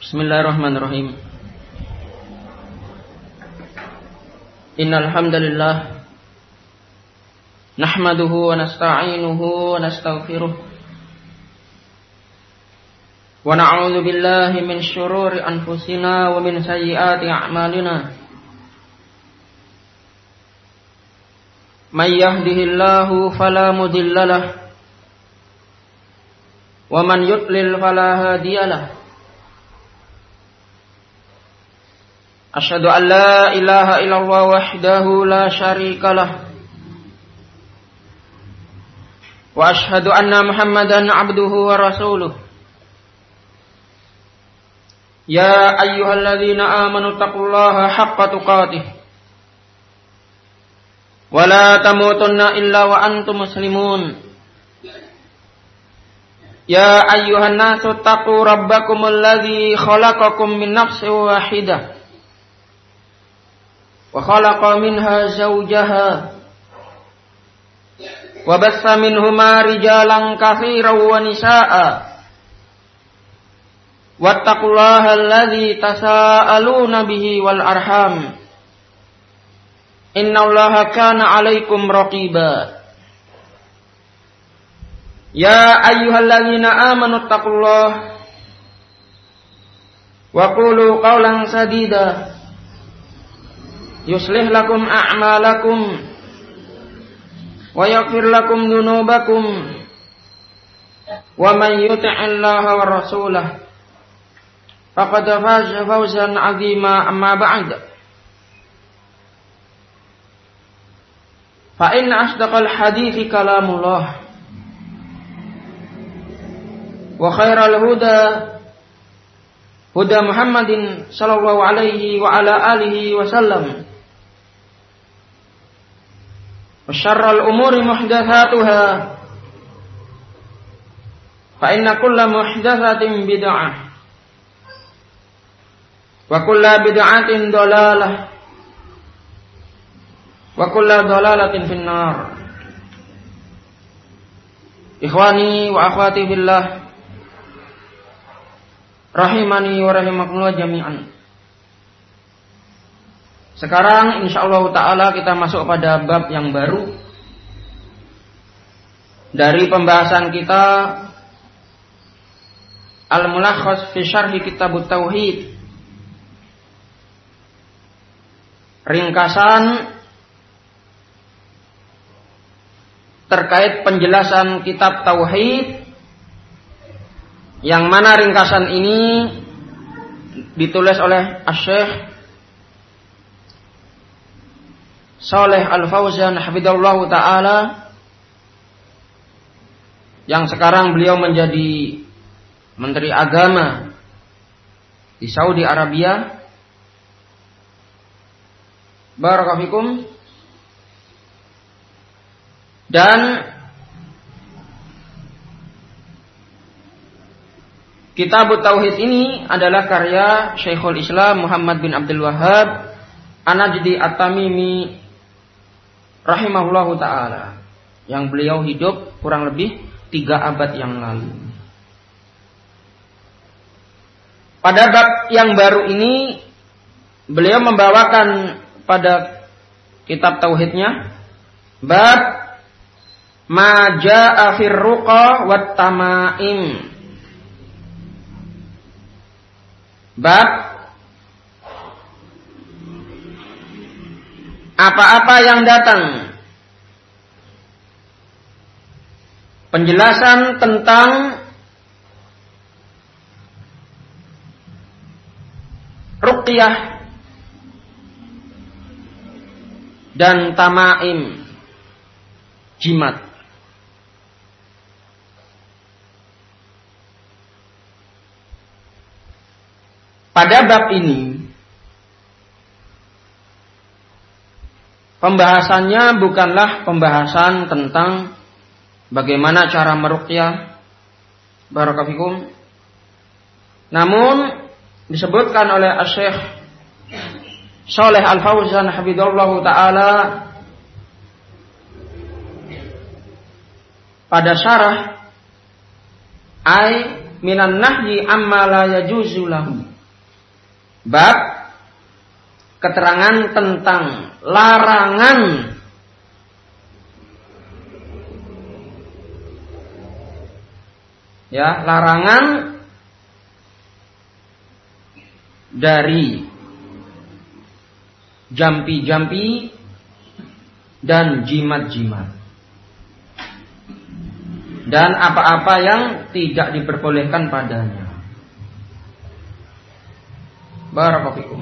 Bismillahirrahmanirrahim. Innal hamdalillah nahmaduhu wa nasta'inuhu wa nastaghfiruh wa na'udzu billahi min syururi anfusina wa min sayyiati a'malina. May yahdihillahu fala mudilla lahu wa man yudlil fala hadiya lahu. Asyhadu an la ilaha illallah wahdahu la syarika lah wa asyhadu anna Muhammadan abduhu wa rasuluh. Ya ayyuhalladzina amanu taqullaha haqqa tuqatih wa la tamutunna illa wa antum muslimun. Ya ayyuhan nasu taqu rabbakumul ladzi khalaqakum min nafsin wahidah wa khalaqa minha zawjaha wa bassa minhuma rijalan katsiran wa nisaa'a wattaqullaha alladzi tasaaluna bihi wal arham innallaha kana 'alaikum raqiba. Ya ayyuhalladzina amanu taqullaha wa qulu qawlan sadida yuslih lakum a'malakum wa yaghfir lakum dhunubakum wa man yuti'illaha wa rasulahu faqad faza fawzan 'azima. Amma ba'd, fa inna asdaqal hadithi kalamullah wa khairal huda huda Muhammadin sallallahu alaihi wa ala alihi wa sallam. Wa syarrul umuri muhdatsatuha fa inna kulla muhdatsatin bid'ah wa kulla bid'atin dhalalah wa kulla dhalalatin finnar. Ikhwani wa akhwati billah rahimani wa rahimakumullah jami'an. Sekarang insyaallah ta'ala kita masuk pada bab yang baru dari pembahasan kita Al-Mulakhas fi Syarhi Kitabut Tauhid, ringkasan terkait penjelasan kitab Tauhid, yang mana ringkasan ini ditulis oleh Asy-Syaikh Shalih Al-Fauzan hafizallahu ta'ala, yang sekarang beliau menjadi Menteri Agama di Saudi Arabia. Barakallahu fikum. Dan Kitabut Tauhid ini adalah karya Syekhul Islam Muhammad bin Abdul Wahhab An-Najdi At-Tamimi rahimahullahu ta'ala, yang beliau hidup kurang lebih 3 abad yang lalu. Pada bab yang baru ini beliau membawakan pada kitab tauhidnya bab ma jaa'a fir ruqa wat tamaim. Bab apa-apa yang datang, penjelasan tentang ruqyah dan tamaim, jimat. Pada bab ini pembahasannya bukanlah pembahasan tentang bagaimana cara meruqyah, barakallahu fikum, namun disebutkan oleh Asy-Syaikh Shalih Al-Fauzan hafizallahu ta'ala pada syarah minan nahyi amma la yajuzu lahu. Bab keterangan tentang larangan larangan dari jampi-jampi dan jimat-jimat dan apa-apa yang tidak diperbolehkan padanya. Barakallahu fikum.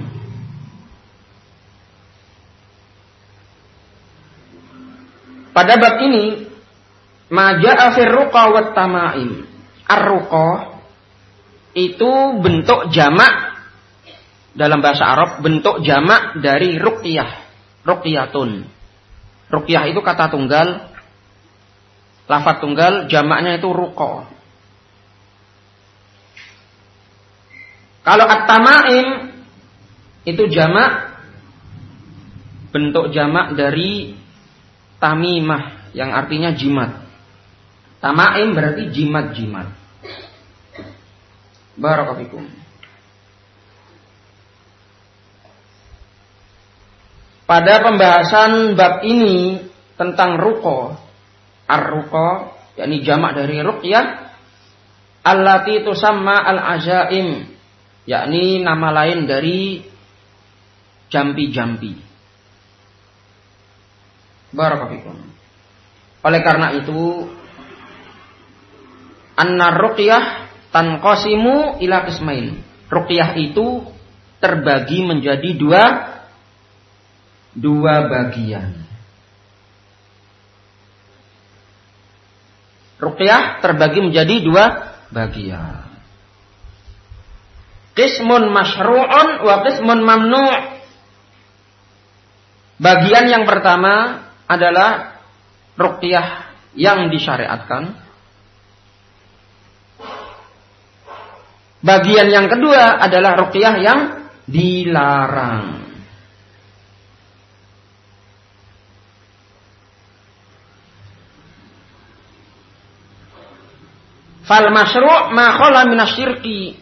Pada bab ini maja'a fir ruqa wat tamaim. Ar-ruqa itu bentuk jamak dalam bahasa Arab, bentuk jamak dari ruqyah. Ruqyatun. Ruqyah itu kata tunggal, lafaz tunggal, jamaknya itu ruqa. Kalau at-tamaim itu jamak, bentuk jamak dari tamimah yang artinya jimat. Tamaim berarti jimat-jimat. Barakallahu fikum. Pada pembahasan bab ini tentang ruqa, ar-ruqa yakni jamak dari ruqyah, allati tusamma al-azaim, yakni nama lain dari jampi-jampi. Barakallahu fikum. Oleh karena itu, annar-ruqyah tanqasimu ila qismain. Ruqyah itu terbagi menjadi dua bagian. Ruqyah terbagi menjadi dua bagian. Qismun masyru'un wa qismun mamnu'. Bagian yang pertama adalah ruqyah yang disyariatkan. Bagian yang kedua adalah ruqyah yang dilarang. Fal masyru' ma khala minasyirki.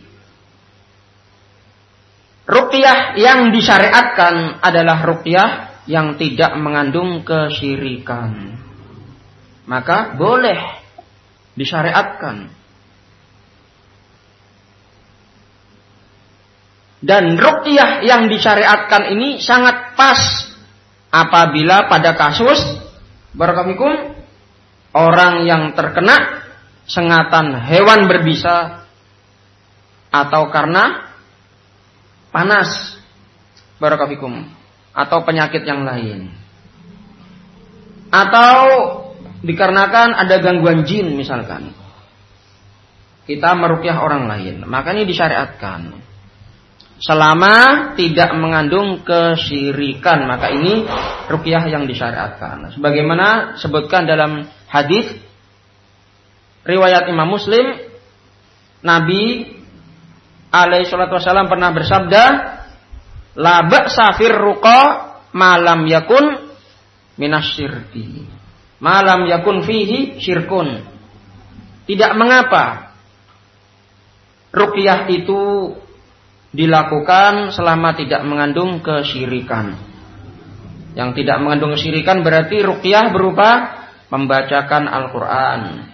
Ruqyah yang disyariatkan adalah ruqyah yang tidak mengandung kesyirikan. Maka boleh disyariatkan. Dan ruqyah yang disyariatkan ini sangat pas apabila pada kasus barakallahu orang yang terkena sengatan hewan berbisa atau karena panas barakallahu atau penyakit yang lain, atau dikarenakan ada gangguan jin misalkan, kita meruqyah orang lain, maka ini disyariatkan selama tidak mengandung kesyirikan, maka ini ruqyah yang disyariatkan. Sebagaimana sebutkan dalam hadis riwayat Imam Muslim, Nabi alaihi salatu wasallam pernah bersabda, la ba'sa fir ruqa ma lam yakun minasyirki. Ma lam yakun fihi syirkun. Tidak mengapa ruqyah itu dilakukan selama tidak mengandung kesyirikan. Yang tidak mengandung kesyirikan berarti ruqyah berupa membacakan Al-Quran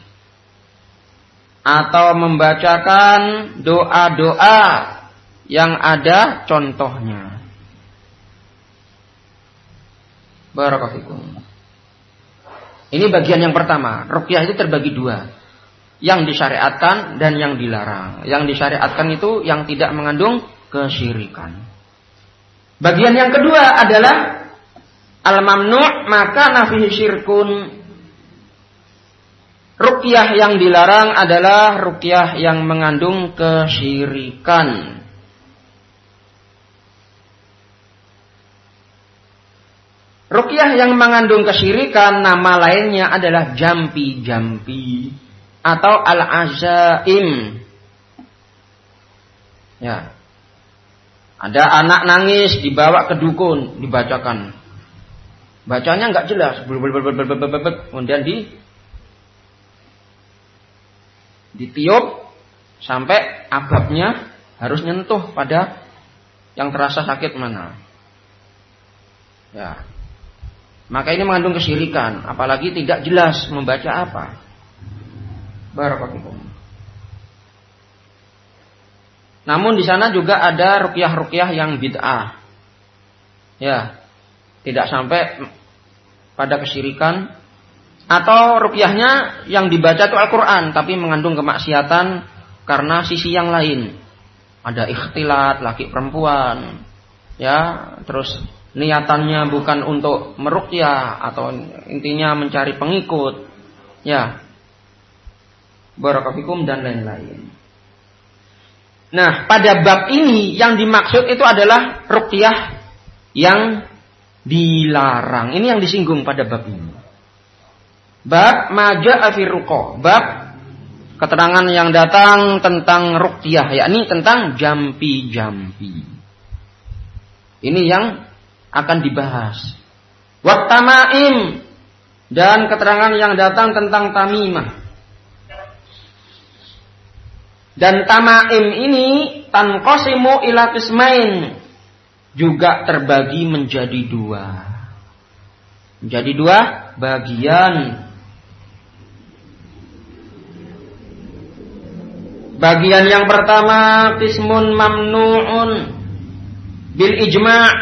atau membacakan doa-doa yang ada contohnya. Barakallahu fikum. Ini bagian yang pertama. Ruqyah itu terbagi dua, yang disyariatkan dan yang dilarang. Yang disyariatkan itu yang tidak mengandung kesyirikan. Bagian yang kedua adalah al-mamnu' maka nafihi syirkun. Ruqyah yang dilarang adalah ruqyah yang mengandung kesyirikan. Ruqyah yang mengandung kesyirikan nama lainnya adalah jampi-jampi atau al-azaim. Ya. Ada anak nangis dibawa ke dukun, dibacakan. Bacanya enggak jelas, kemudian ditiup sampai ababnya harus nyentuh pada yang terasa sakit mana. Ya. Maka ini mengandung kesyirikan, apalagi tidak jelas membaca apa. Barakallahu. Namun di sana juga ada ruqyah-ruqyah yang bid'ah. Ya. Tidak sampai pada kesyirikan, atau ruqyahnya yang dibaca itu Al-Qur'an tapi mengandung kemaksiatan karena sisi yang lain. Ada ikhtilat laki perempuan. Ya, terus niatannya bukan untuk meruqyah atau intinya mencari pengikut. Ya. Barakallahu dan lain-lain. Nah, pada bab ini yang dimaksud itu adalah ruqyah yang dilarang. Ini yang disinggung pada bab ini. Bab maja'a fi ruqa. Bab keterangan yang datang tentang ruqyah, yakni tentang jampi-jampi. Ini yang akan dibahas. Wa tamaim, dan keterangan yang datang tentang tamimah. Dan tamaim ini tanqasimu ila qismain, juga terbagi menjadi dua. Menjadi dua bagian. Bagian yang pertama qismun mamnu'un bil ijma'.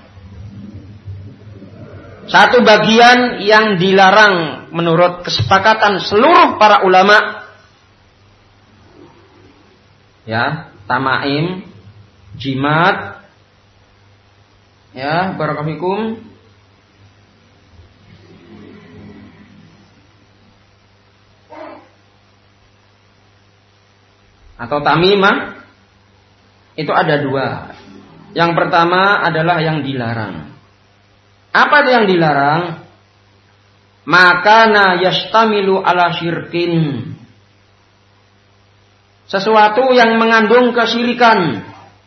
Satu bagian yang dilarang menurut kesepakatan seluruh para ulama. Ya, tamaim, jimat. Ya, barakallahu. Atau tamimah itu ada dua. Yang pertama adalah yang dilarang. Apa itu yang dilarang? Makana yastamilu ala syirkin. Sesuatu yang mengandung kesyirikan.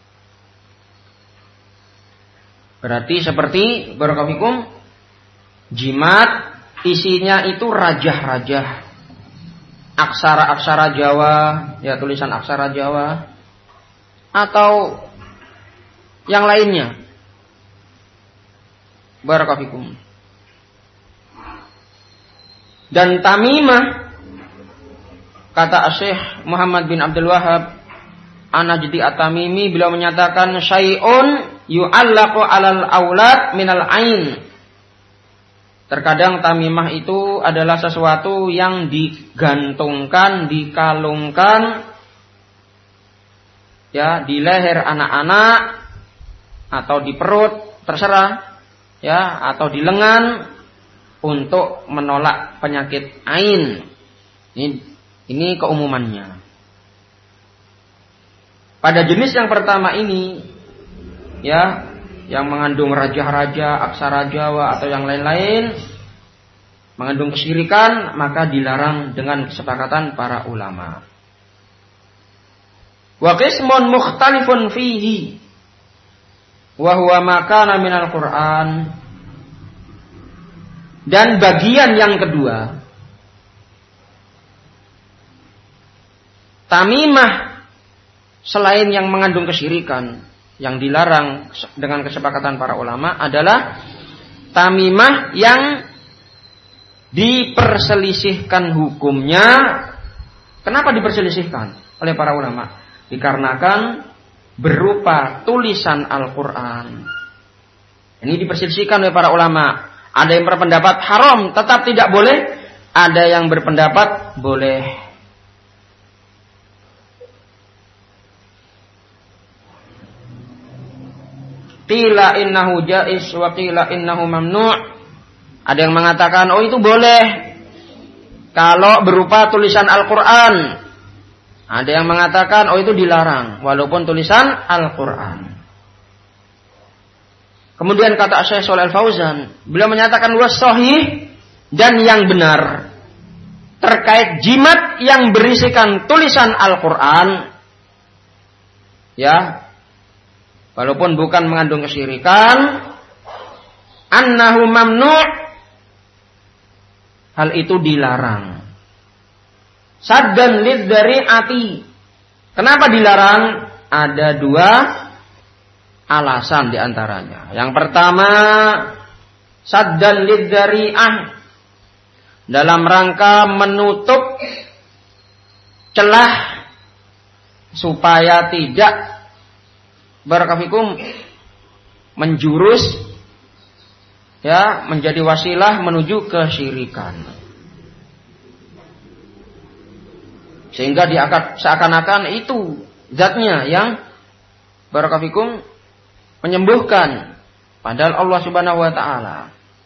Berarti seperti barakallahu jimat, isinya itu rajah-rajah. Aksara-aksara Jawa, ya tulisan aksara Jawa, atau yang lainnya. Barakallahu. Dan tamimah, kata Syekh Muhammad bin Abdul Wahhab An-Najdi At-Tamimi, beliau menyatakan syai'un yu'allaqu 'alal aulad minal ain. Terkadang tamimah itu adalah sesuatu yang digantungkan, dikalungkan ya di leher anak-anak atau di perut, terserah, ya, atau di lengan untuk menolak penyakit ain. Ini keumumannya. Pada jenis yang pertama ini, ya, yang mengandung raja-raja, aksara Jawa atau yang lain-lain, mengandung kesyirikan, maka dilarang dengan kesepakatan para ulama. Wa qismun mukhtalifun fihi wa huwa ma kana minal Qur'an. Dan bagian yang kedua, tamimah selain yang mengandung kesyirikan, yang dilarang dengan kesepakatan para ulama adalah tamimah yang diperselisihkan hukumnya. Kenapa diperselisihkan oleh para ulama? Dikarenakan berupa tulisan Al-Quran. Ini diperselisihkan oleh para ulama. Ada yang berpendapat haram, tetap tidak boleh. Ada yang berpendapat boleh. Qila innahu jaiz wa qila innahu mamnu'. Ada yang mengatakan oh itu boleh kalau berupa tulisan Al-Qur'an. Ada yang mengatakan oh itu dilarang walaupun tulisan Al-Qur'an. Kemudian kata Syekh Shalih Al-Fauzan, beliau menyatakan was sahih, dan yang benar terkait jimat yang berisikan tulisan Al-Qur'an, ya, walaupun bukan mengandung kesyirikan, annahu mamnu', hal itu dilarang. Saddan lidzari'ati. Kenapa dilarang? Ada dua alasan diantaranya. Yang pertama, saddan lidzari'ah, dalam rangka menutup celah supaya tidak barakallahu menjurus ya menjadi wasilah menuju kesyirikan. Sehingga seakan-akan itu zatnya yang barakallahu menyembuhkan, padahal Allah Subhanahu wa taala.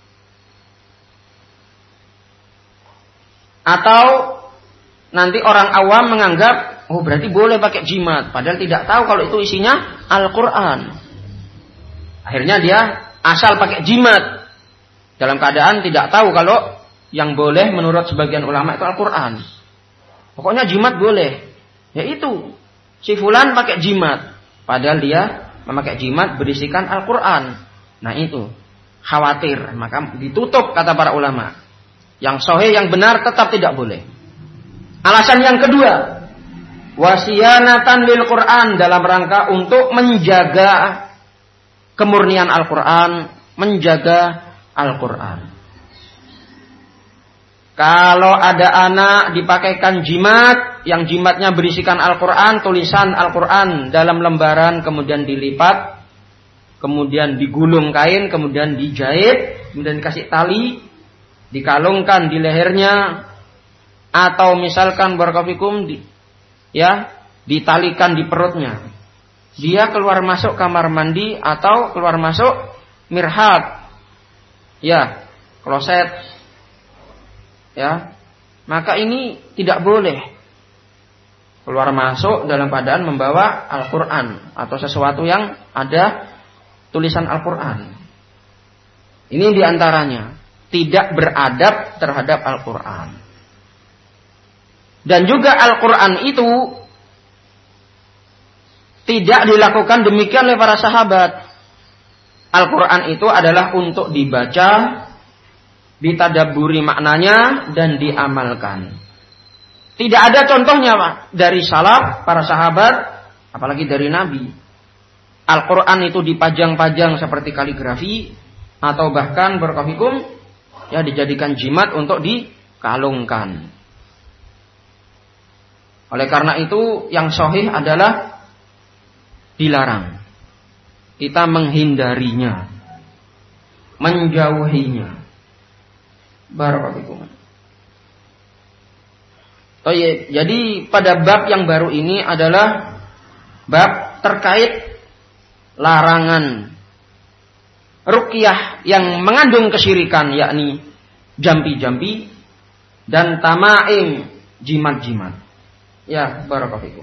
Atau nanti orang awam menganggap, oh berarti boleh pakai jimat, padahal tidak tahu kalau itu isinya Al-Quran. Akhirnya dia asal pakai jimat, dalam keadaan tidak tahu kalau yang boleh menurut sebagian ulama itu Al-Quran. Pokoknya jimat boleh. Ya itu, si fulan pakai jimat, padahal dia memakai jimat berisikan Al-Quran. Nah itu, khawatir, maka ditutup kata para ulama. Yang sahih, yang benar tetap tidak boleh. Alasan yang kedua, wasiyanatan lil Quran, dalam rangka untuk menjaga kemurnian Al-Quran, menjaga Al-Quran. Kalau ada anak dipakaikan jimat, yang jimatnya berisikan Al-Quran, tulisan Al-Quran dalam lembaran, kemudian dilipat, kemudian digulung kain, kemudian dijahit, kemudian dikasih tali, dikalungkan di lehernya, atau misalkan barakallahu ditalikan di perutnya. Dia keluar masuk kamar mandi atau keluar masuk mirhat, ya, kloset, ya, maka ini tidak boleh keluar masuk dalam keadaan membawa Al-Quran atau sesuatu yang ada tulisan Al-Quran. Ini diantaranya tidak beradab terhadap Al-Quran. Dan juga Al-Quran itu tidak dilakukan demikian oleh para sahabat. Al-Quran itu adalah untuk dibaca, ditadabburi maknanya, dan diamalkan. Tidak ada contohnya Pak, dari salaf, para sahabat, apalagi dari Nabi. Al-Quran itu dipajang-pajang seperti kaligrafi, atau bahkan barakallahu ya dijadikan jimat untuk dikalungkan. Oleh karena itu yang sahih adalah dilarang. Kita menghindarinya, menjauhinya. Barakallahu. Jadi pada bab yang baru ini adalah bab terkait larangan ruqyah yang mengandung kesyirikan, yakni jampi-jampi dan tamaim, jimat-jimat. Ya, barakallahu.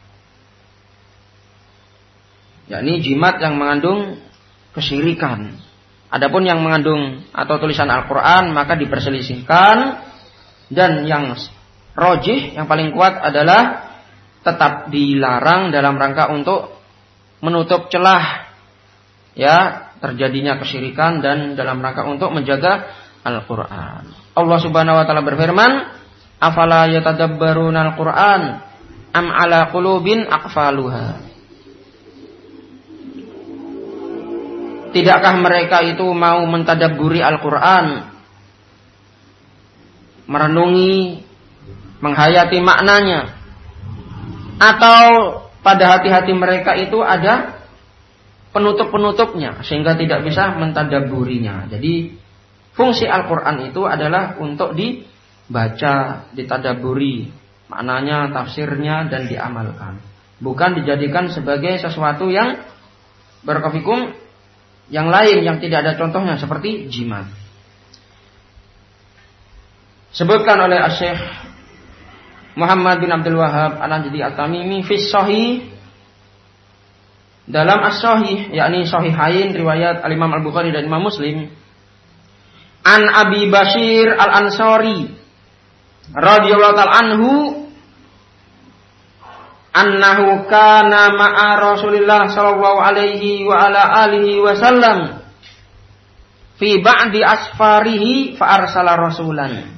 Yakni jimat yang mengandung kesyirikan. Adapun yang mengandung atau tulisan Al-Quran maka diperselisihkan, dan yang rajih, yang paling kuat adalah tetap dilarang dalam rangka untuk menutup celah ya terjadinya kesyirikan dan dalam rangka untuk menjaga Al-Quran. Allah Subhanahu wa taala berfirman, "Afala yatadabbaruna al-Quran am ala qulubin aqfaluha." Tidakkah mereka itu mau mentadabburi Al-Quran, merenungi, menghayati maknanya, atau pada hati-hati mereka itu ada penutup-penutupnya sehingga tidak bisa mentadabburinya. Jadi fungsi Al-Quran itu adalah untuk dibaca, ditadabburi maknanya, tafsirnya, dan diamalkan, bukan dijadikan sebagai sesuatu yang berkefikum yang lain yang tidak ada contohnya seperti jimat. Sebutkan oleh Syekh Muhammad bin Abdul Wahhab An-Najdi At-Tamimi fi Shahih, dalam As-Sahih, yakni Sahihain riwayat Al-Imam Al-Bukhari dan Imam Muslim, an Abi Bashir Al-Ansari radhiyallahu ta'ala anhu annahu kana ma'a Rasulillah sallallahu alaihi wa ala alihi wasallam fi ba'di asfarihi fa arsala rasulan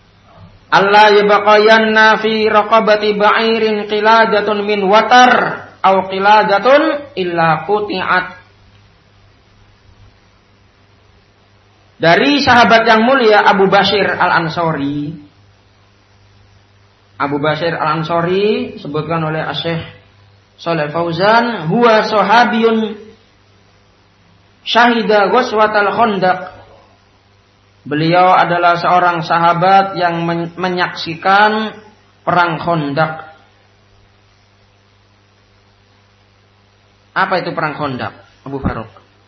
alla yabqayanna fi raqabati ba'irin qiladatun min watar aw qiladatun illa quti'at. Dari sahabat yang mulia Abu Bashir Al-Ansari. Abu Bashir Al-Ansari sebutkan oleh Syekh Shalih Fauzan, huwa sahabiyun syahida ghazwatal Khandaq. Beliau adalah seorang sahabat yang menyaksikan perang Khandaq. Apa itu perang Khandaq, Abu Faruk?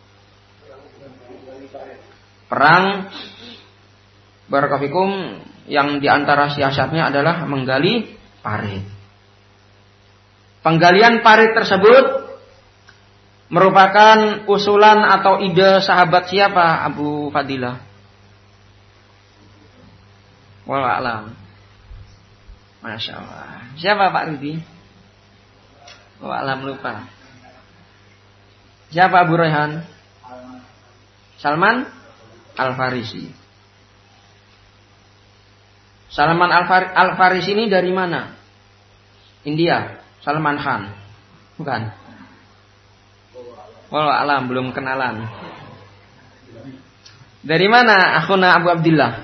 Perang Barakafikum yang diantara siasatnya adalah menggali parit. Penggalian parit tersebut merupakan usulan atau ide sahabat siapa, Abu Fadilah? Wallahu a'lam. Masya Allah. Siapa Pak Rudi? Wallahu a'lam, lupa. Siapa Abu Rayhan? Salman Al-Farisi. Salman Al-Farisi ini dari mana? India. Salman Khan. Bukan. Wallahu a'lam, belum kenalan. Dari mana akhuna Abu Abdillah?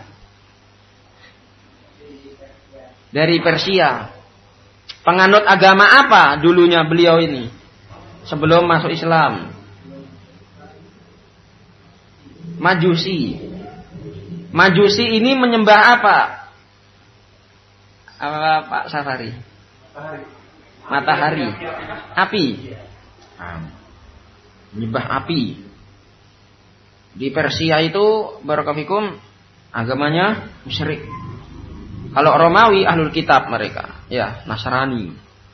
Dari Persia. Penganut agama apa dulunya beliau ini sebelum masuk Islam? Majusi. Majusi ini menyembah apa? Apa Pak Safari? Matahari. Api. Menyembah api. Di Persia itu barakafikum agamanya musyrik. Kalau Romawi ahlul kitab mereka, ya Nasrani.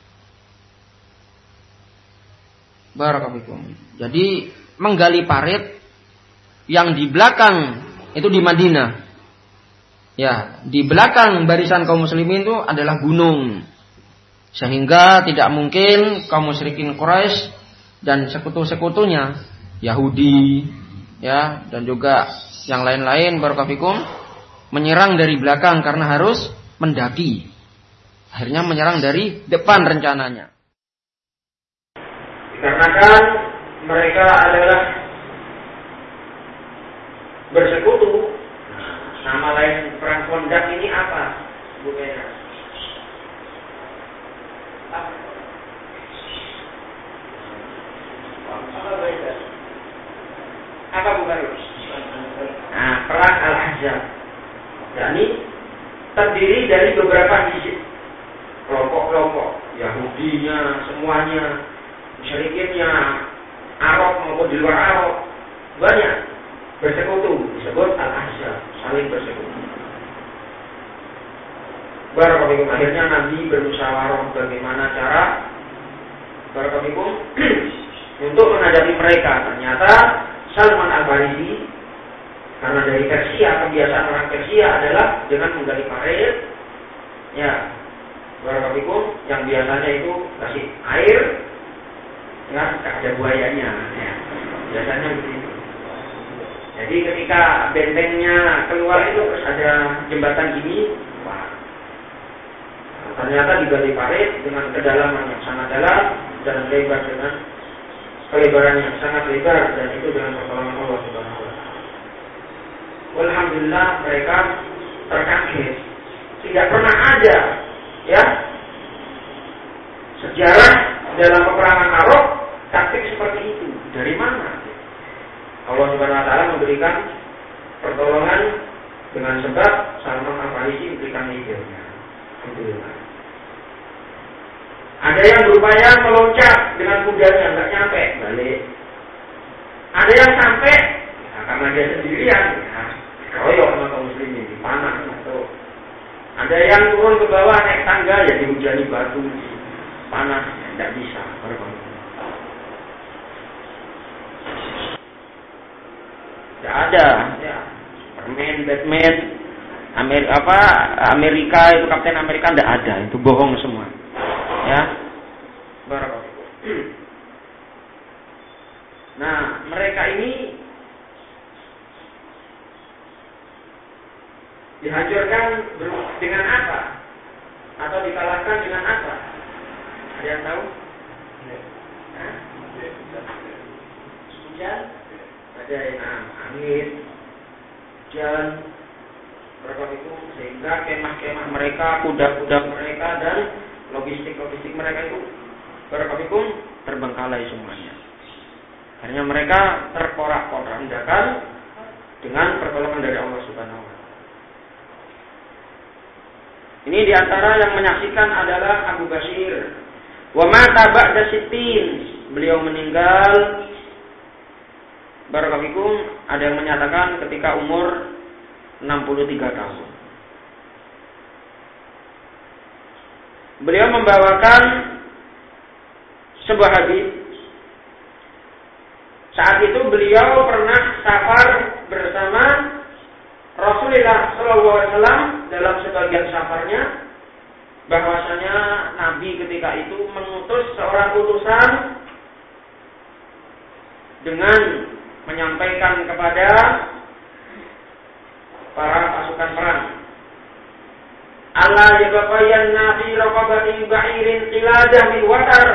Barakafikum. Jadi menggali parit yang di belakang itu di Madinah. Ya, di belakang barisan kaum muslimin itu adalah gunung. Sehingga tidak mungkin kaum musyrikin Quraisy dan sekutu-sekutunya Yahudi ya dan juga yang lain-lain barakafikum menyerang dari belakang karena harus mendaki. Akhirnya menyerang dari depan rencananya. Dikarenakan mereka adalah bersekutu. Nama lain perang Khandaq ini apa, Bu Mena? Apa bukan? Nah, perang Al-Ahzab. Yani terdiri dari beberapa hizib, kelompok-kelompok, Yahudinya, semuanya, musyrikinnya, Arab maupun di luar Arab, banyak bersekutu, disebut Al-Ahzab, saling bersekutu. Barakallahu akhirnya Nabi bermusyawarah bagaimana cara barakallahu untuk menghadapi mereka. Ternyata Salman Al-Farisi karena dari Persia, kebiasaan orang Persia adalah dengan menggali parit, ya, barakallahu yang biasanya itu kasih air, ya, ada buayanya, ya, biasanya begitu. Jadi ketika bentengnya keluar itu terus ada jembatan ini, wah, ternyata digali parit dengan kedalaman yang sangat dalam dan lebar dengan kelebaran yang sangat lebar dan itu dengan pertolongan Allah Subhanahu wa taala. Alhamdulillah mereka terkaget. Tidak pernah ada ya sejarah dalam peperangan Arab taktik seperti itu. Dari mana? Allah Subhanahu wa taala memberikan pertolongan dengan sebab Salman Al-Farisi memberikan idenya. Alhamdulillah. Ada yang berupaya meloncat dengan kudanya nggak nyampe, balik. Ada yang sampai, ya, karena dia sendirian, ya, dikeroyok sama kaum muslimin, dipanah atau ada yang turun ke bawah naik tangga, ya dihujani batu, panas, ya, tidak bisa. Tidak ada, ya. Permen, Batman, Amerika itu Kapten Amerika tidak ada, itu bohong semua. Ya, barakallahu. Nah, mereka ini dihancurkan dengan apa? Atau dikalahkan dengan apa? Ada yang tahu? badai, angin, hujan, itu sehingga kemah-kemah mereka, kuda-kuda mereka dan logistik mereka itu terbengkalai semuanya. Akhirnya mereka terporak-porandakan dengan pertolongan dari Allah Subhanahu wa taala. Ini diantara yang menyaksikan adalah Abu Bashir. Wa mata ba'da sittin. Beliau meninggal, barakallahu, ada yang menyatakan ketika umur 63 tahun. Beliau membawakan sebuah hadis. Saat itu beliau pernah safar bersama Rasulullah SAW dalam sebagian safarnya, bahwasanya Nabi ketika itu mengutus seorang utusan dengan menyampaikan kepada para pasukan perang, Allah yabaqayanna fi raqabatin ba'irin qiladah min watar.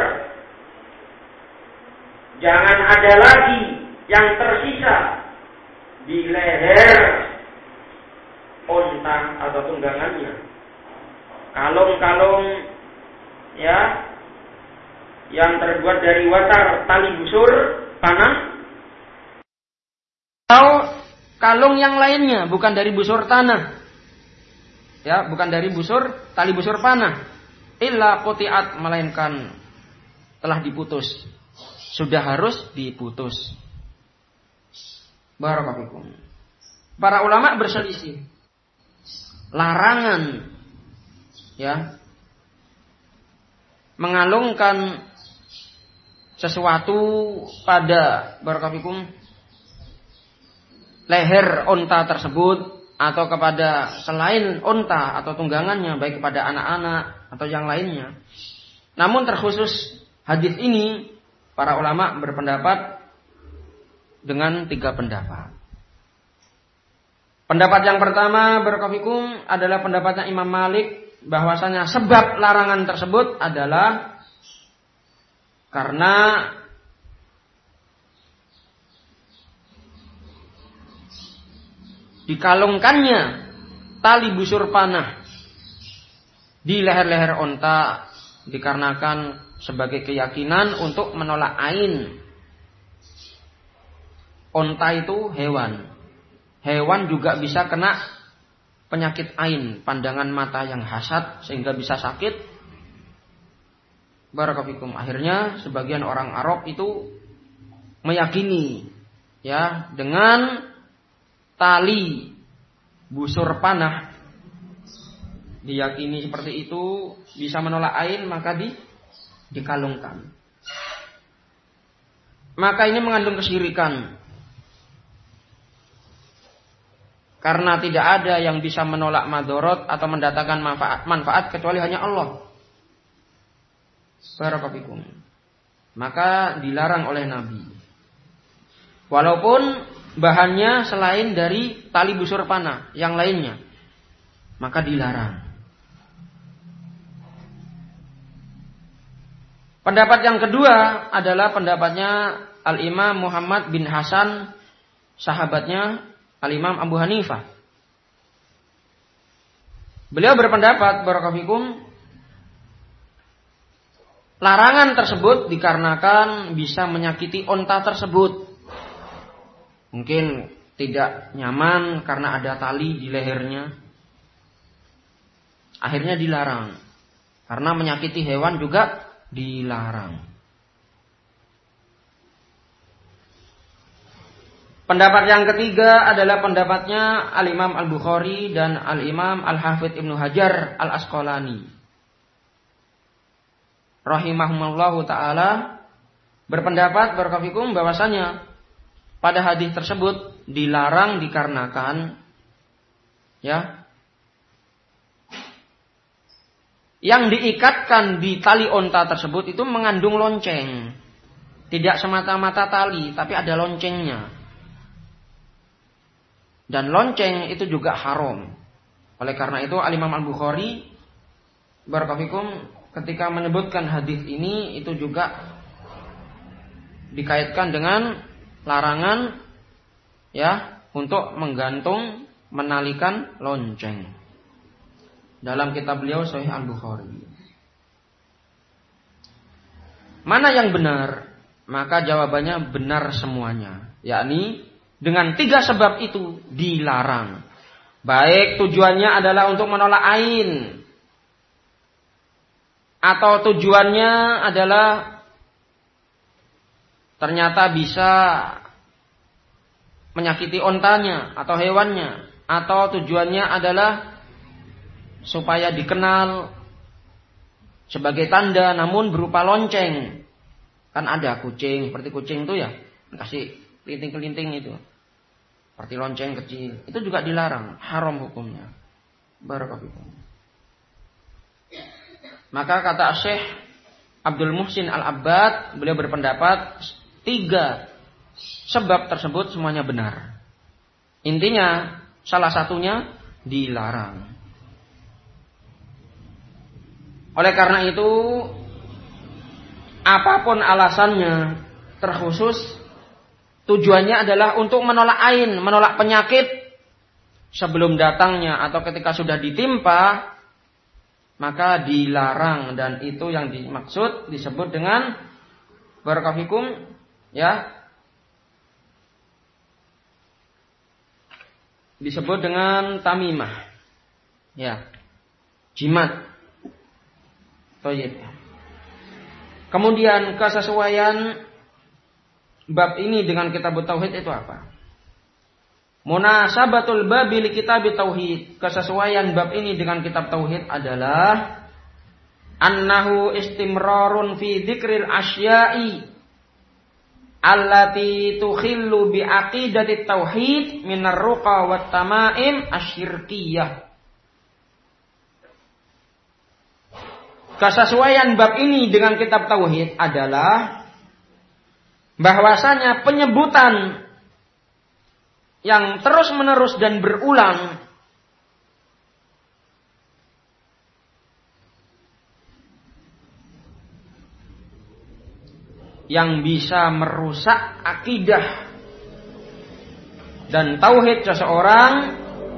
Jangan ada lagi yang tersisa di leher onta atau tunggangannya kalung-kalung ya yang terbuat dari watar, tali busur panah, atau kalung yang lainnya bukan dari busur tanah, ya, bukan dari busur tali busur panah, illa quti'at, melainkan telah diputus, sudah harus diputus. Barakallahu. Para ulama berselisih larangan, ya, mengalungkan sesuatu pada barakallahu leher onta tersebut atau kepada selain onta atau tunggangannya, baik kepada anak-anak atau yang lainnya. Namun terkhusus hadis ini, para ulama berpendapat dengan 3 pendapat. Pendapat yang pertama barakallahu adalah pendapatnya Imam Malik, bahwasanya sebab larangan tersebut adalah karena dikalungkannya tali busur panah di leher-leher onta dikarenakan sebagai keyakinan untuk menolak ain. Onta itu hewan. Hewan juga bisa kena penyakit ain, pandangan mata yang hasad sehingga bisa sakit. Barakallahu. Akhirnya sebagian orang Arab itu meyakini, ya, dengan tali busur panah, diyakini seperti itu bisa menolak ain, maka dikalungkan. Maka ini mengandung kesyirikan. Karena tidak ada yang bisa menolak madorot atau mendatangkan manfaat kecuali hanya Allah. Barakallahu. Maka dilarang oleh Nabi. Walaupun bahannya selain dari tali busur panah, yang lainnya, maka dilarang. Pendapat yang kedua adalah pendapatnya Al-Imam Muhammad bin Hasan, sahabatnya Al-Imam Abu Hanifah. Beliau berpendapat barakallahu, larangan tersebut dikarenakan bisa menyakiti onta tersebut. Mungkin tidak nyaman karena ada tali di lehernya. Akhirnya dilarang. Karena menyakiti hewan juga dilarang. Pendapat yang ketiga adalah pendapatnya Al-Imam Al-Bukhari dan Al-Imam Al-Hafidh Ibnu Hajar Al-Asqalani rahimahumullahu ta'ala, berpendapat barakallahu bahwasanya pada hadis tersebut dilarang dikarenakan, ya, yang diikatkan di tali onta tersebut itu mengandung lonceng. Tidak semata-mata tali, tapi ada loncengnya. Dan lonceng itu juga haram. Oleh karena itu Al-Imam Al-Bukhari barakallahu ketika menyebutkan hadis ini itu juga dikaitkan dengan larangan ya, untuk menggantung menalikan lonceng. Dalam kitab beliau Sahih Al-Bukhari. Mana yang benar? Maka jawabannya benar semuanya. Yakni dengan 3 sebab itu dilarang. Baik tujuannya adalah untuk menolak ain, atau tujuannya adalah ternyata bisa menyakiti ontanya atau hewannya, atau tujuannya adalah supaya dikenal sebagai tanda namun berupa lonceng. Kan ada kucing, seperti kucing itu ya, kasih kelinting-kelinting itu. Seperti lonceng kecil. Itu juga dilarang, haram hukumnya. Barakallahu. Maka kata Syekh Abdul Muhsin Al-Abbad, beliau berpendapat 3 sebab tersebut semuanya benar. Intinya salah satunya dilarang. Oleh karena itu, apapun alasannya, terkhusus tujuannya adalah untuk menolak ain, menolak penyakit sebelum datangnya atau ketika sudah ditimpa, maka dilarang. Dan itu yang dimaksud disebut dengan barakallahu, ya, disebut dengan tamimah, ya, jimat. Thayyib. Kemudian kesesuaian bab ini dengan kitab tauhid itu apa? Munasabatul babi li kitab tauhid. Kesesuaian bab ini dengan kitab tauhid adalah annahu istimrarun fi dzikril asya'i allati tukhillu bi aqidati tauhid minar ruqa wat tamaim asyirkiyah. Kesesuaian bab ini dengan kitab tauhid adalah bahwasanya penyebutan yang terus-menerus dan berulang yang bisa merusak akidah dan tauhid seseorang,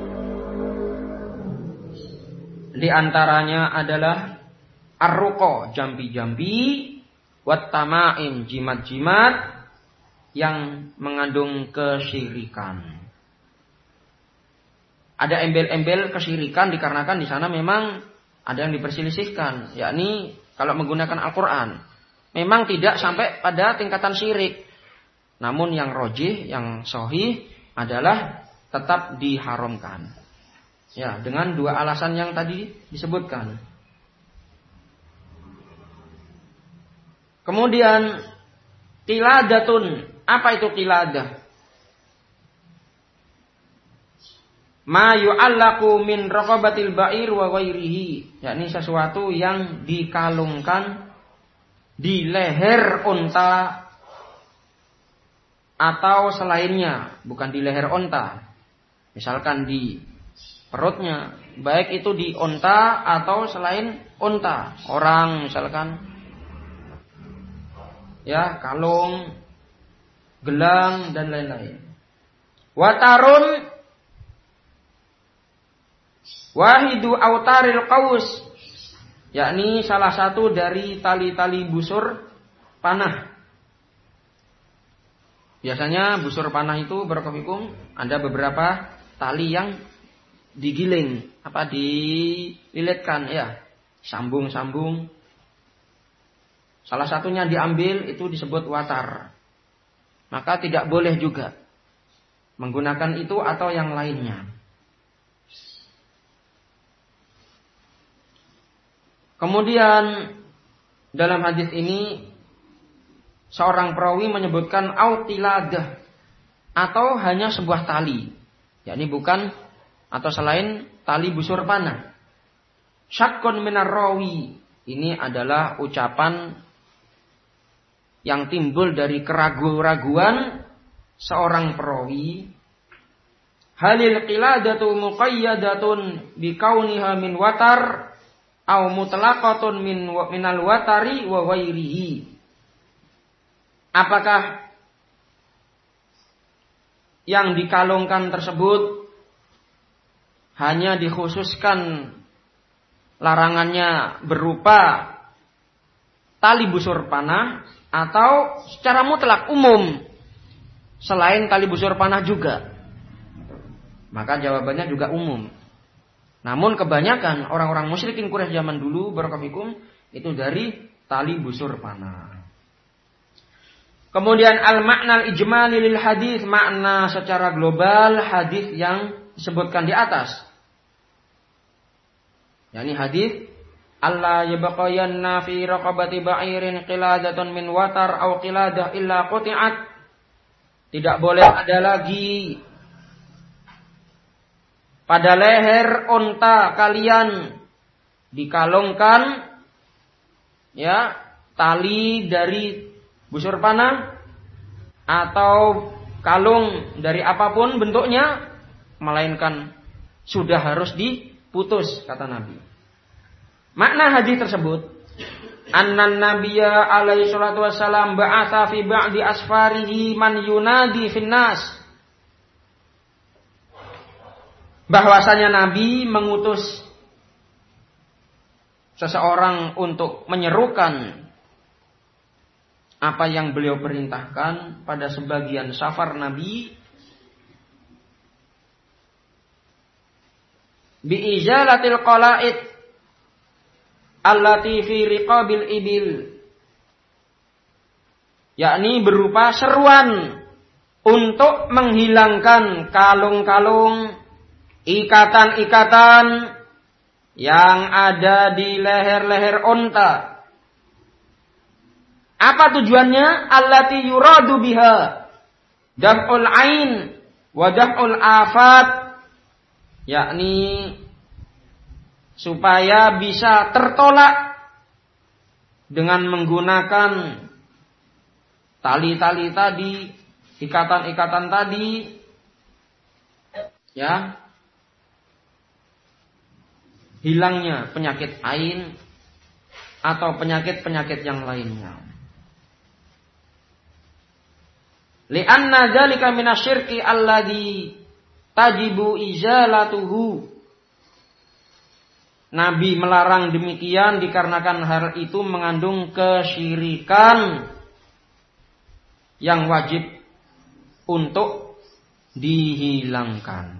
di antaranya adalah ar-ruqa, jambi-jambi, wat tamaim, jimat-jimat yang mengandung kesyirikan. Ada embel-embel kesyirikan dikarenakan di sana memang ada yang diperselisihkan, yakni kalau menggunakan Al-Qur'an memang tidak sampai pada tingkatan syirik. Namun yang rojih, yang sahih adalah tetap diharamkan. Ya, dengan 2 alasan yang tadi disebutkan. Kemudian qiladatun, apa itu qiladah? Ma yu'allaqu min raqabatil ba'ir wa ghairihi, yakni sesuatu yang dikalungkan di leher unta atau selainnya, bukan di leher unta. Misalkan di perutnya, baik itu di unta atau selain unta, orang misalkan, ya, kalung, gelang dan lain-lain. Watarun wahidu autaril qaus, yakni salah satu dari tali-tali busur panah. Biasanya busur panah itu barakallahu, ada beberapa tali yang digiling, dililitkan, ya, sambung-sambung. Salah satunya diambil, itu disebut watar. Maka tidak boleh juga menggunakan itu atau yang lainnya. Kemudian dalam hadis ini seorang perawi menyebutkan autiladah, atau hanya sebuah tali, yakni bukan atau selain tali busur panah. Syakkun minar rawi, ini adalah ucapan yang timbul dari keraguan-raguan seorang perawi. Halil qiladatu muqayyadatun bikauniha min watar au mutlaqatun minal watari wa ghairihi. Apakah yang dikalungkan tersebut hanya dikhususkan larangannya berupa tali busur panah atau secara mutlak umum selain tali busur panah juga? Maka jawabannya juga umum. Namun kebanyakan orang-orang musyrikin Quraisy zaman dulu barakallahu itu dari tali busur panah. Kemudian al-makna al-ijmali lil hadis, makna secara global hadis yang disebutkan di atas. Yani hadis Allah yabqayanna fi raqabati ba'irin qiladatun min watar aw qiladah illa quti'at. Tidak boleh ada lagi pada leher unta kalian dikalungkan ya tali dari busur panah atau kalung dari apapun bentuknya, melainkan sudah harus diputus, kata Nabi. Makna hadis tersebut, annan nabiyya alaihi salatu wassalam ba'atha fi ba'di asfarihi man yunadi finnas. Bahwasanya Nabi mengutus seseorang untuk menyerukan apa yang beliau perintahkan pada sebagian safar Nabi, biizalatil qala'id allati fi riqabil ibil, yakni berupa seruan untuk menghilangkan kalung-kalung, ikatan-ikatan yang ada di leher-leher unta. Apa tujuannya? Allati yuradu biha daf'ul ain wa daf'ul afat, yakni supaya bisa tertolak dengan menggunakan tali-tali tadi, ikatan-ikatan tadi, ya, hilangnya penyakit ain atau penyakit-penyakit yang lainnya. Li'anna dzalika minasyirki alladzi tajibu izalatuhu. Nabi melarang demikian dikarenakan hal itu mengandung kesyirikan yang wajib untuk dihilangkan.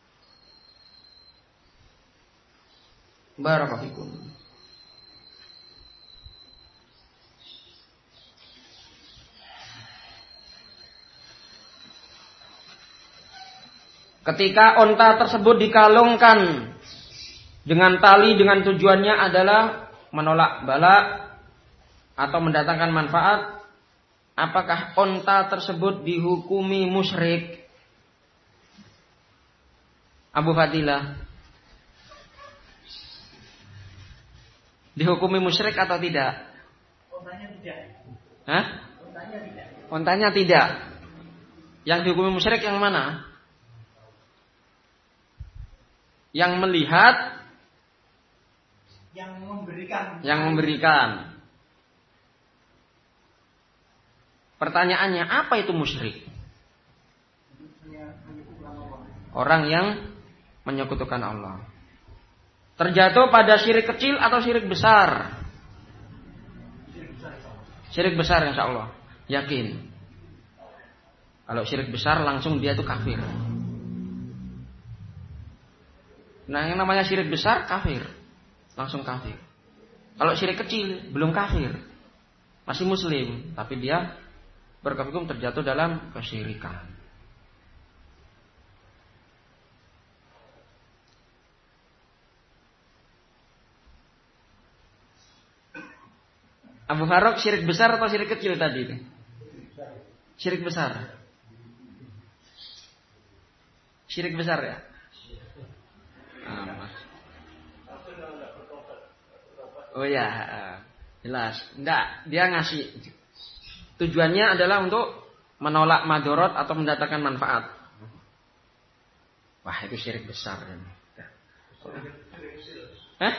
Barakallahu fikum. Ketika onta tersebut dikalungkan dengan tali dengan tujuannya adalah menolak bala atau mendatangkan manfaat, apakah onta tersebut dihukumi musyrik? Abu Fadilah, dihukumi musyrik atau tidak? Ontanya tidak. Hah? Ontanya tidak. Ontanya tidak. Yang dihukumi musyrik yang mana? Yang melihat, yang memberikan. Pertanyaannya, apa itu musyrik? Orang yang menyekutukan Allah. Terjatuh pada syirik kecil atau syirik besar? Syirik besar insya Allah. Yakin. Kalau syirik besar langsung dia itu kafir. Nah, yang namanya syirik besar kafir, langsung kafir. Kalau syirik kecil belum kafir, masih muslim, tapi dia berkafir terjatuh dalam kesyirikan. Abu Farok, syirik besar atau syirik kecil tadi? Syirik besar. Syirik besar ya. Oh ya, jelas. Enggak, dia ngasih. Tujuannya adalah untuk menolak madorot atau mendatangkan manfaat. Wah, itu syirik besar. Hah?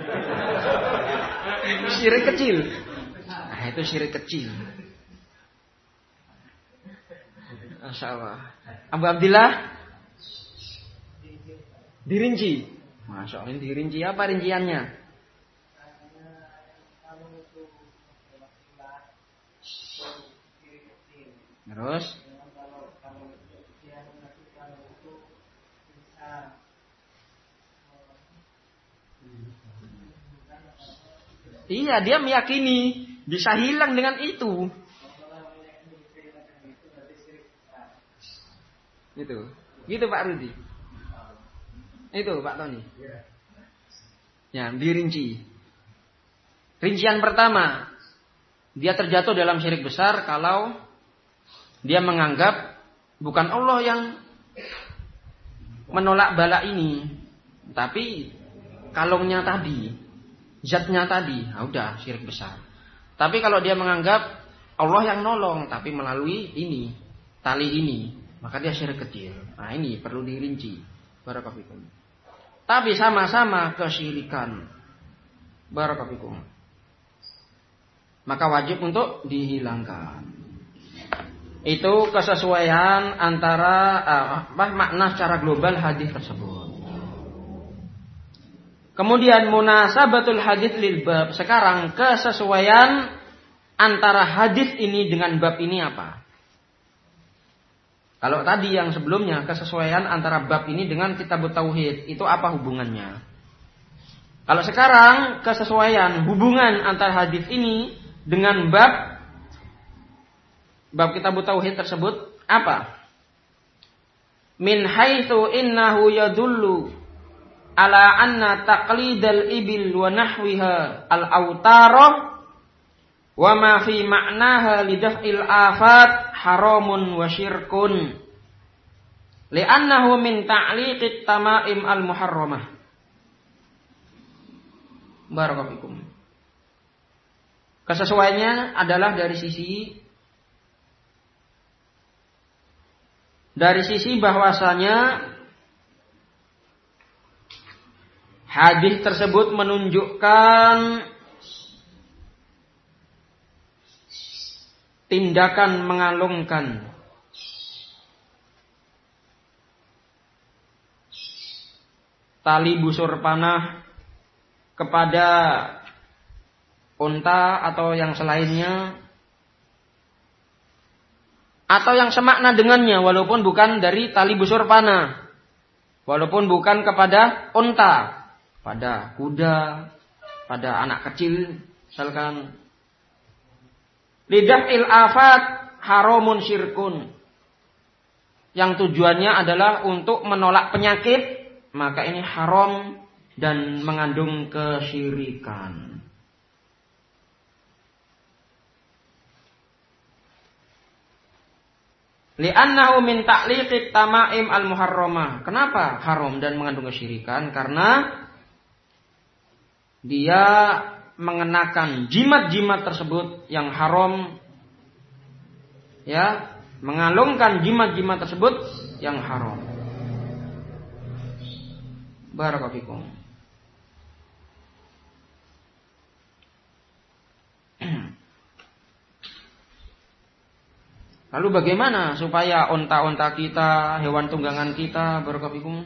Syirik kecil. Nah, itu syirik kecil. Masya Allah. Abu Abdillah? Dirinci. Masya Allah, dirinci apa rinciannya? Terus? Iya, dia meyakini bisa hilang dengan itu. Gitu Pak Rudi. Itu Pak Tony. Ya, dirinci. Rincian pertama, dia terjatuh dalam syirik besar kalau dia menganggap bukan Allah yang menolak bala ini, tapi kalungnya tadi, zatnya tadi. Nah, udah syirik besar. Tapi kalau dia menganggap Allah yang nolong, tapi melalui ini, tali ini, maka dia syirik kecil. Nah, ini perlu dirinci. Barakallahu. Tapi sama-sama kesyirikan. Barakallahu. Maka wajib untuk dihilangkan. Itu kesesuaian antara makna secara global hadis tersebut. Kemudian munasabatul hadis lil bab. Sekarang kesesuaian antara hadis ini dengan bab ini apa? Kalau tadi yang sebelumnya kesesuaian antara bab ini dengan kitabut tauhid, itu apa hubungannya? Kalau sekarang kesesuaian hubungan antara hadis ini dengan bab kitabut tauhid tersebut apa? Min haitsu innahu yadullu ala anna taqlidal ibil wa nahwiha al-awtarah wa ma fi ma'naha lidaf'il afat haramun wa syirkun li'annahu min ta'liqit tamaim al-muharramah. Barakallahu. Kesesuaiannya adalah dari sisi bahwasanya hadis tersebut menunjukkan tindakan mengalungkan tali busur panah kepada unta atau yang selainnya, atau yang semakna dengannya walaupun bukan dari tali busur panah, walaupun bukan kepada unta, pada kuda, pada anak kecil misalkan. Lidaf'il afat haramun syirkun. Yang tujuannya adalah untuk menolak penyakit, maka ini haram dan mengandung kesyirikan. Li'annahu min ta'liqit tamaim al-muharramah. Kenapa haram dan mengandung kesyirikan? Karena dia mengenakan jimat-jimat tersebut yang haram, ya, mengalungkan jimat-jimat tersebut yang haram. Barakallahu fikum. Lalu bagaimana supaya unta-unta kita, hewan tunggangan kita, barakallahu fikum,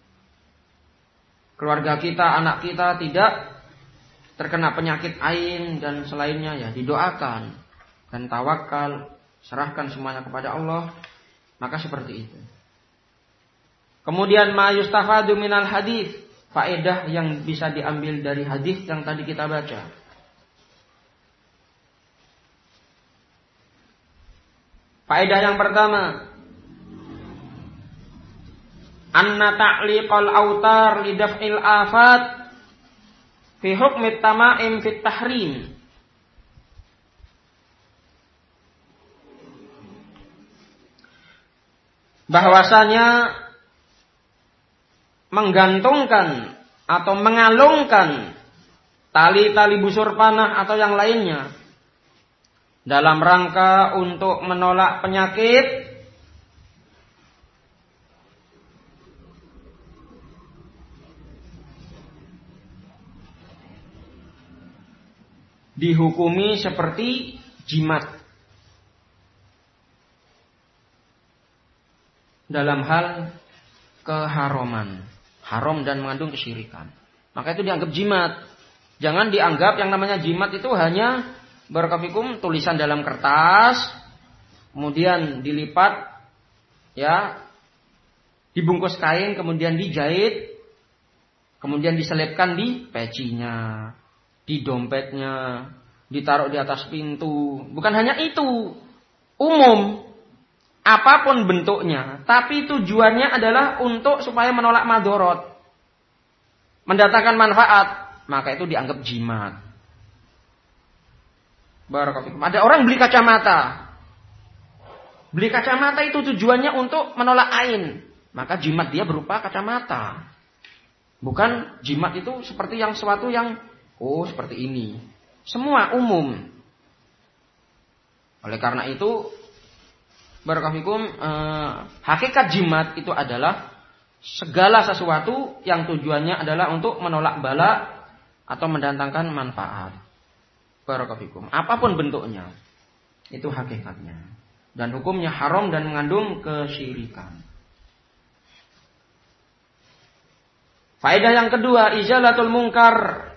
keluarga kita, anak kita tidak terkena penyakit ain dan selainnya? Ya didoakan dan tawakal, serahkan semuanya kepada Allah. Maka seperti itu. Kemudian ma yustafadu minal hadis, faedah yang bisa diambil dari hadis yang tadi kita baca. Faedah yang pertama, anna ta'liqal autar lidaf'il afat fi hukmi tamaim fit tahrim. Bahwasanya menggantungkan atau mengalungkan tali-tali busur panah atau yang lainnya dalam rangka untuk menolak penyakit dihukumi seperti jimat. dalam hal keharuman, haram dan mengandung kesyirikan, maka itu dianggap jimat. Jangan dianggap yang namanya jimat itu hanya barakallahu tulisan dalam kertas, kemudian dilipat, ya, dibungkus kain, kemudian dijahit, kemudian diselipkan di pecinya, di dompetnya, ditaruh di atas pintu. Bukan hanya itu, umum, apapun bentuknya, tapi tujuannya adalah untuk supaya menolak madorot, mendatangkan manfaat, maka itu dianggap jimat. Barakallahu. Ada orang beli kacamata. Beli kacamata itu tujuannya untuk menolak ain, maka jimat dia berupa kacamata. Bukan jimat itu seperti yang sesuatu yang seperti ini. Semua umum. Oleh karena itu, barakallahu hakikat jimat itu adalah segala sesuatu yang tujuannya adalah untuk menolak bala atau mendatangkan manfaat. Barakallahu apapun bentuknya, itu hakikatnya. Dan hukumnya haram dan mengandung kesyirikan. Faedah yang kedua, izalatul mungkar.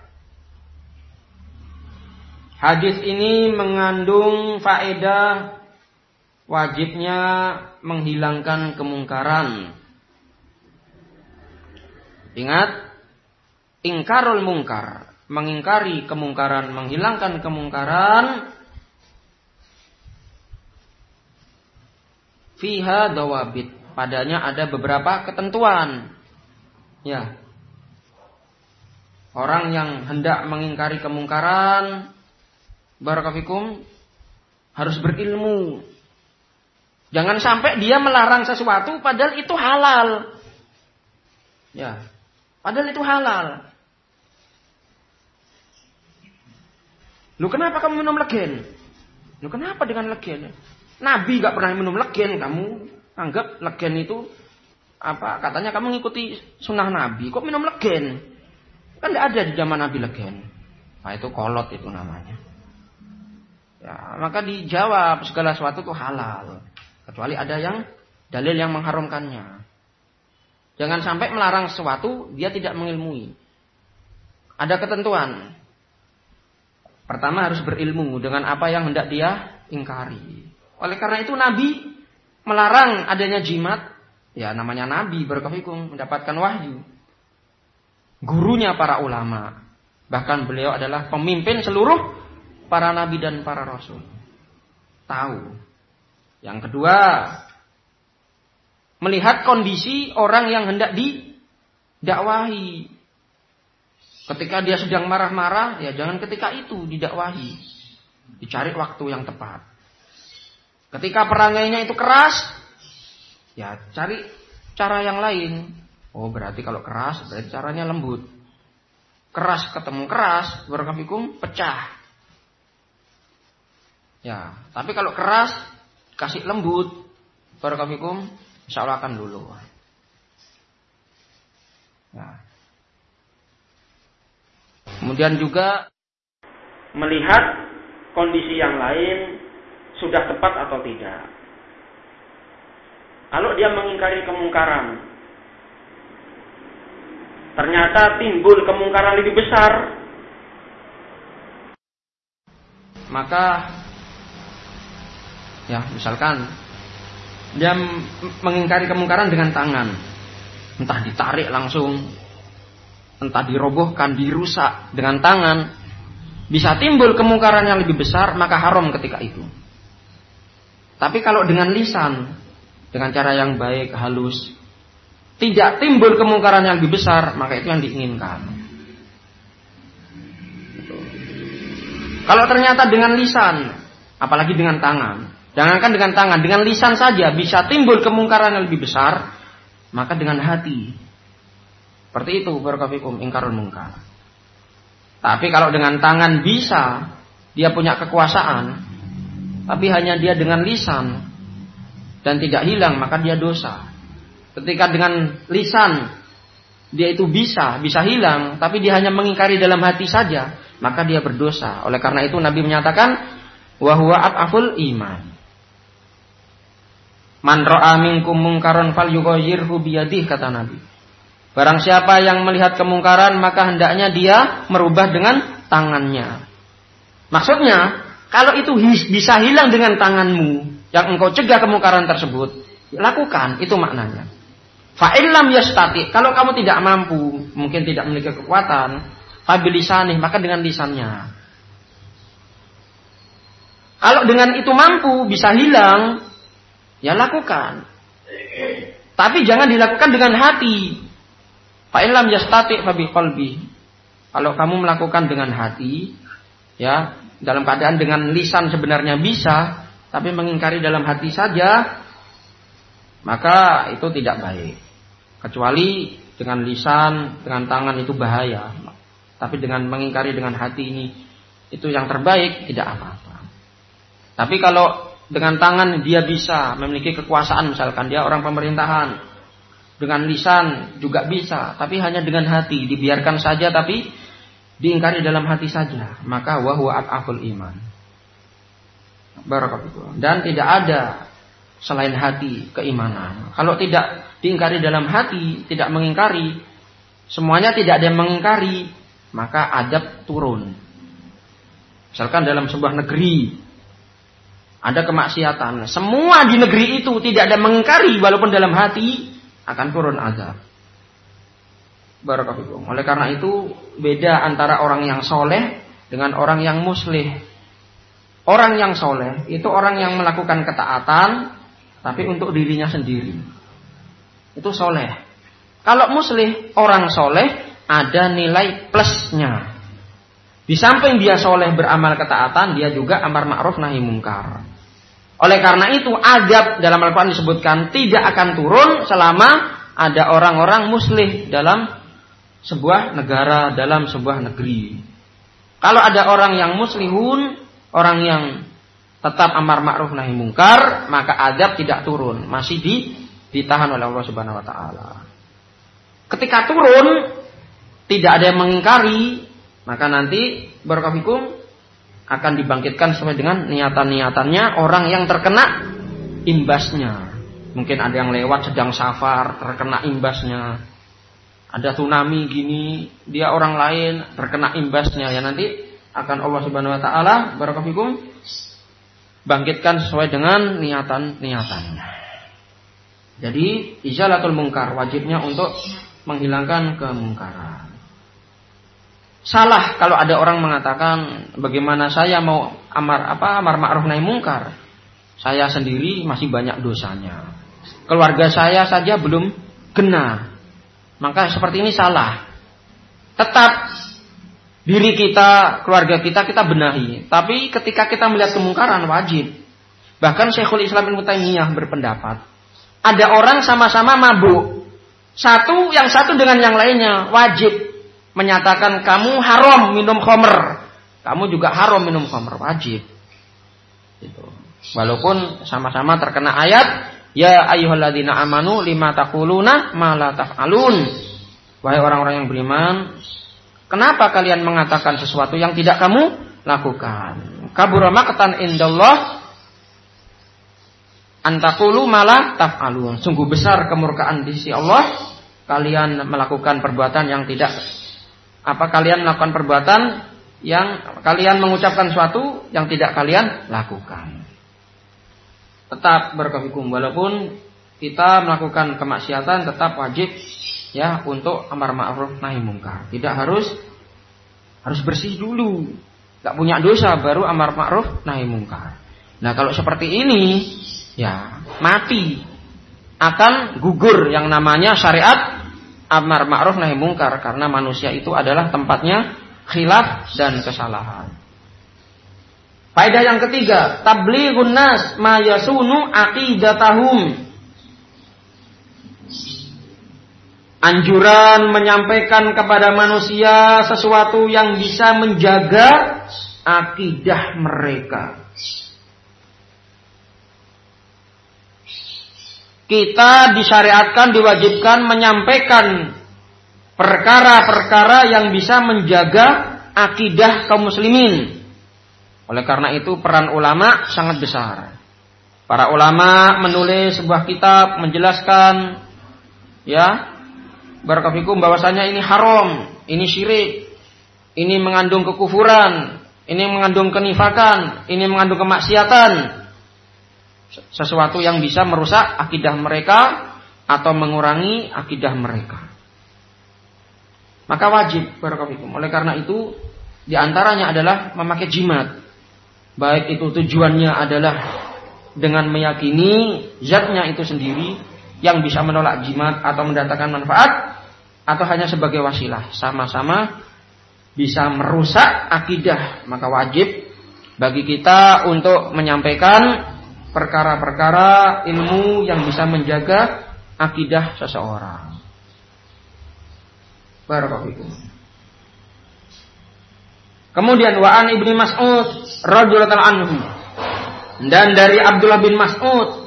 Hadis ini mengandung faedah wajibnya menghilangkan kemungkaran. Ingat, ingkarul mungkar, mengingkari kemungkaran, menghilangkan kemungkaran. Fiha dawabit, padanya ada beberapa ketentuan. Ya. Orang yang hendak mengingkari kemungkaran, barakallahu harus berilmu. Jangan sampai dia melarang sesuatu padahal itu halal. Ya. Padahal itu halal. Lu kenapa kamu minum legen? Lu kenapa dengan legen? Nabi gak pernah minum legen, kamu anggap legen itu apa? Katanya kamu ngikuti sunnah Nabi, kok minum legen? Kan tidak ada di zaman Nabi legen. Nah itu kolot itu namanya. Ya, maka dijawab segala sesuatu itu halal, kecuali ada yang dalil yang mengharamkannya. Jangan sampai melarang sesuatu dia tidak mengilmui. Ada ketentuan. Pertama harus berilmu dengan apa yang hendak dia ingkari. Oleh karena itu Nabi melarang adanya jimat. Ya namanya Nabi barakallahu mendapatkan wahyu. Gurunya para ulama. Bahkan beliau adalah pemimpin seluruh para nabi dan para rasul. Tahu. Yang kedua, melihat kondisi orang yang hendak didakwahi. Ketika dia sedang marah-marah, ya jangan ketika itu didakwahi. Dicari waktu yang tepat. Ketika perangainya itu keras, ya cari cara yang lain. Oh berarti kalau keras, berarti caranya lembut. Keras ketemu keras, barakallahu pecah. Ya, tapi kalau keras kasih lembut, barakallahu insyaallah akan luluh. Ya. Kemudian juga melihat kondisi yang lain sudah tepat atau tidak. Kalau dia mengingkari kemungkaran, ternyata timbul kemungkaran lebih besar, maka ya misalkan dia mengingkari kemungkaran dengan tangan, entah ditarik langsung, entah dirobohkan, dirusak dengan tangan, bisa timbul kemungkaran yang lebih besar, maka haram ketika itu. Tapi kalau dengan lisan, dengan cara yang baik, halus, tidak timbul kemungkaran yang lebih besar, maka itu yang diinginkan. Kalau ternyata dengan lisan, apalagi dengan tangan, jangankan dengan tangan, dengan lisan saja bisa timbul kemungkaran yang lebih besar, maka dengan hati. Seperti itu barakallahu ingkarul mungkar. Tapi kalau dengan tangan bisa, dia punya kekuasaan, tapi hanya dia dengan lisan dan tidak hilang, maka dia dosa. Ketika dengan lisan dia itu bisa hilang, tapi dia hanya mengingkari dalam hati saja, maka dia berdosa. Oleh karena itu Nabi menyatakan wa huwa at'aful iman. Man ra'a minkum munkaran falyughayyirhu biyadihi, kata Nabi. Barang siapa yang melihat kemungkaran maka hendaknya dia merubah dengan tangannya. Maksudnya, kalau itu bisa hilang dengan tanganmu yang engkau cegah kemungkaran tersebut, lakukan, itu maknanya. Fa illam yastati, kalau kamu tidak mampu, mungkin tidak memiliki kekuatan, fa bilisanih, maka dengan lisannya. Kalau dengan itu mampu bisa hilang, ya lakukan. Tapi jangan dilakukan dengan hati. Fa illam yastati fa biqalbi. Kalau kamu melakukan dengan hati, ya, dalam keadaan dengan lisan sebenarnya bisa, tapi mengingkari dalam hati saja, maka itu tidak baik. Kecuali dengan lisan, dengan tangan itu bahaya. Tapi dengan mengingkari dengan hati ini, itu yang terbaik, tidak apa-apa. Tapi kalau dengan tangan dia bisa memiliki kekuasaan, misalkan dia orang pemerintahan, dengan lisan juga bisa, tapi hanya dengan hati, dibiarkan saja tapi diingkari dalam hati saja, maka wa huwa ad'aful iman. Barakallahu. Dan tidak ada selain hati keimanan. Kalau tidak diingkari dalam hati, tidak mengingkari, semuanya tidak ada yang mengingkari, maka adab turun. Misalkan dalam sebuah negeri ada kemaksiatan, semua di negeri itu tidak ada mengingkari walaupun dalam hati, akan turun azab. Barakallahu. Oleh karena itu beda antara orang yang soleh dengan orang yang muslih. Orang yang soleh itu orang yang melakukan ketaatan tapi untuk dirinya sendiri. Itu soleh. Kalau muslih, orang soleh ada nilai plusnya. Di samping dia soleh beramal ketaatan, dia juga amar ma'ruf nahi mungkar. Oleh karena itu adab dalam Al-Quran disebutkan tidak akan turun selama ada orang-orang muslih dalam sebuah negara, dalam sebuah negeri. Kalau ada orang yang muslihun, orang yang tetap amar ma'ruf nahi mungkar, maka adab tidak turun, masih ditahan oleh Allah Subhanahu wa taala. Ketika turun tidak ada yang mengingkari, maka nanti barakallahu akan dibangkitkan sesuai dengan niatan-niatannya orang yang terkena imbasnya. Mungkin ada yang lewat sedang safar terkena imbasnya. Ada tsunami gini, dia orang lain terkena imbasnya, ya nanti akan Allah Subhanahu wa taala barakallahu bangkitkan sesuai dengan niatan-niatannya. Jadi izalatul mungkar, wajibnya untuk menghilangkan kemungkaran. Salah kalau ada orang mengatakan bagaimana saya mau amar ma'ruf nahi mungkar. Saya sendiri masih banyak dosanya. Keluarga saya saja belum kena. Maka seperti ini salah. Tetap diri kita, keluarga kita benahi. Tapi ketika kita melihat kemungkaran wajib. Bahkan Syekhul Islam Ibnu Taimiyah berpendapat, ada orang sama-sama mabuk. Yang satu dengan yang lainnya wajib menyatakan kamu haram minum khamr, kamu juga haram minum khamr, wajib. Gitu. Walaupun sama-sama terkena ayat, ya ayyuhalladzina amanu lima taquluna ma la taf'alun. Wahai orang-orang yang beriman, kenapa kalian mengatakan sesuatu yang tidak kamu lakukan? Kabura maqtan indallah antaqulu ma la taf'alun. Sungguh besar kemurkaan di sisi Allah kalian melakukan perbuatan yang tidak kalian melakukan perbuatan yang kalian mengucapkan sesuatu yang tidak kalian lakukan. Tetap berkehukum walaupun kita melakukan kemaksiatan, tetap wajib ya untuk amar ma'ruf nahi mungkar. Tidak harus bersih dulu, enggak punya dosa baru amar ma'ruf nahi mungkar. Nah, kalau seperti ini ya mati, akan gugur yang namanya syariat amar ma'ruf nahi mungkar, karena manusia itu adalah tempatnya khilaf dan kesalahan. Faedah yang ketiga, tablighun nas ma yasunu aqidatahum. Anjuran menyampaikan kepada manusia sesuatu yang bisa menjaga akidah mereka. Kita disyariatkan, diwajibkan menyampaikan perkara-perkara yang bisa menjaga akidah kaum muslimin. Oleh karena itu peran ulama sangat besar. Para ulama menulis sebuah kitab menjelaskan, ya, barakallahu bahwasanya ini haram, ini syirik, ini mengandung kekufuran, ini mengandung kenifakan, ini mengandung kemaksiatan, sesuatu yang bisa merusak akidah mereka atau mengurangi akidah mereka. Maka wajib, barakallahu. Oleh karena itu, di antaranya adalah memakai jimat. Baik itu tujuannya adalah dengan meyakini zatnya itu sendiri yang bisa menolak jimat atau mendatangkan manfaat, atau hanya sebagai wasilah, sama-sama bisa merusak akidah. Maka wajib bagi kita untuk menyampaikan perkara-perkara ilmu yang bisa menjaga akidah seseorang. Barakallahu. Kemudian wa an Ibnu Mas'ud radhiyallahu anhu, dan dari Abdullah bin Mas'ud,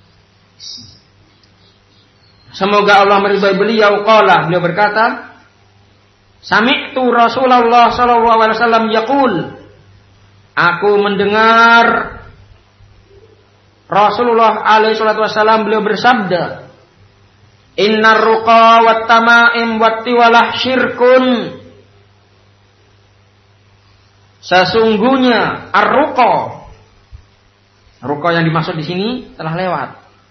semoga Allah meridai beliau, qala, beliau berkata, sami'tu Rasulullah sallallahu alaihi wasallam yaqul, aku mendengar Rasulullah alaihi wasallam beliau bersabda, innar ruqa wat tamaim wat tiwalah syirkun. Sesungguhnya ar-ruqa, ruqa yang dimaksud di sini telah lewat.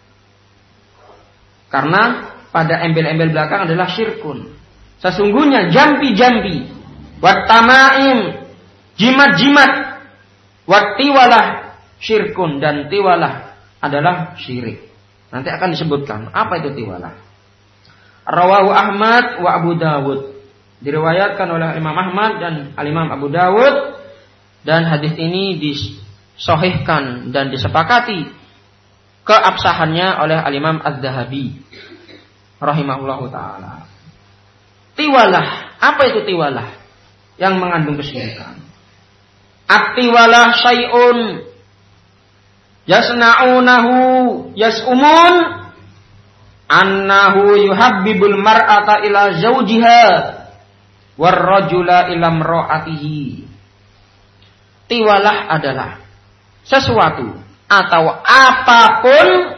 Karena pada embel-embel belakang adalah syirkun. Sesungguhnya jampi-jampi, wat tamaim, jimat-jimat, wat tiwalah syirkun, dan tiwalah adalah syirik. Nanti akan disebutkan apa itu tiwalah. Rawahu Ahmad wa Abu Dawud, diriwayatkan oleh Imam Ahmad dan Al-Imam Abu Dawud, dan hadis ini disahihkan dan disepakati keabsahannya oleh Al-Imam Az-Zahabi rahimahullahu taala. Tiwalah, apa itu tiwalah? Yang mengandung kesyirikan. At-tiwalah syai'un yasna'unahu yas'umun annahu yuhabbibul mar'ata ila zawjiha war rajula ila imra'atihi. Tiwalah adalah sesuatu atau apapun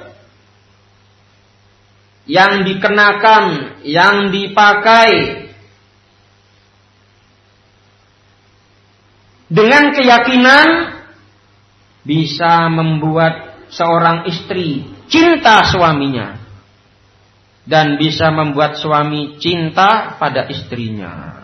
yang dikenakan, yang dipakai dengan keyakinan bisa membuat seorang istri cinta suaminya dan bisa membuat suami cinta pada istrinya.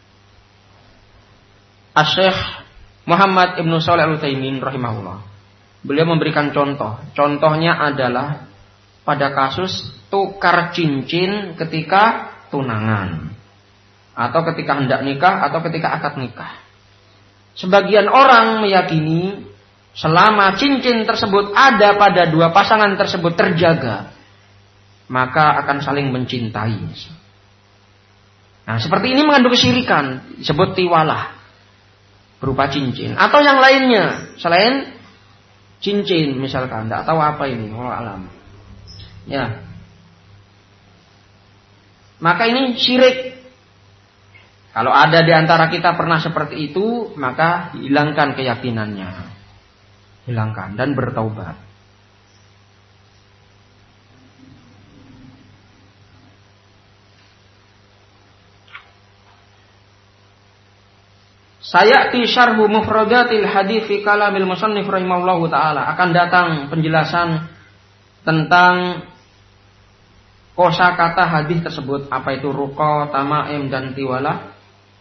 Asy-Syaikh Muhammad Ibnu Shalih Al-Utsaimin rahimahullah, beliau memberikan contoh. Contohnya adalah pada kasus tukar cincin ketika tunangan, atau ketika hendak nikah, atau ketika akad nikah. Sebagian orang meyakini selama cincin tersebut ada pada dua pasangan tersebut terjaga, maka akan saling mencintai. Nah, seperti ini mengandung kesyirikan, disebut tiwalah, berupa cincin atau yang lainnya selain cincin, misalkan tidak tahu apa ini, wallahu alam. Ya, maka ini syirik. Kalau ada di antara kita pernah seperti itu, maka hilangkan keyakinannya, hilangkan dan bertaubat. Sayati syarhu mufradatil hadits fi kalamil musannif rahimahullahu taala, akan datang penjelasan tentang kosakata hadis tersebut, apa itu ruqa, tamaim dan tiwalah,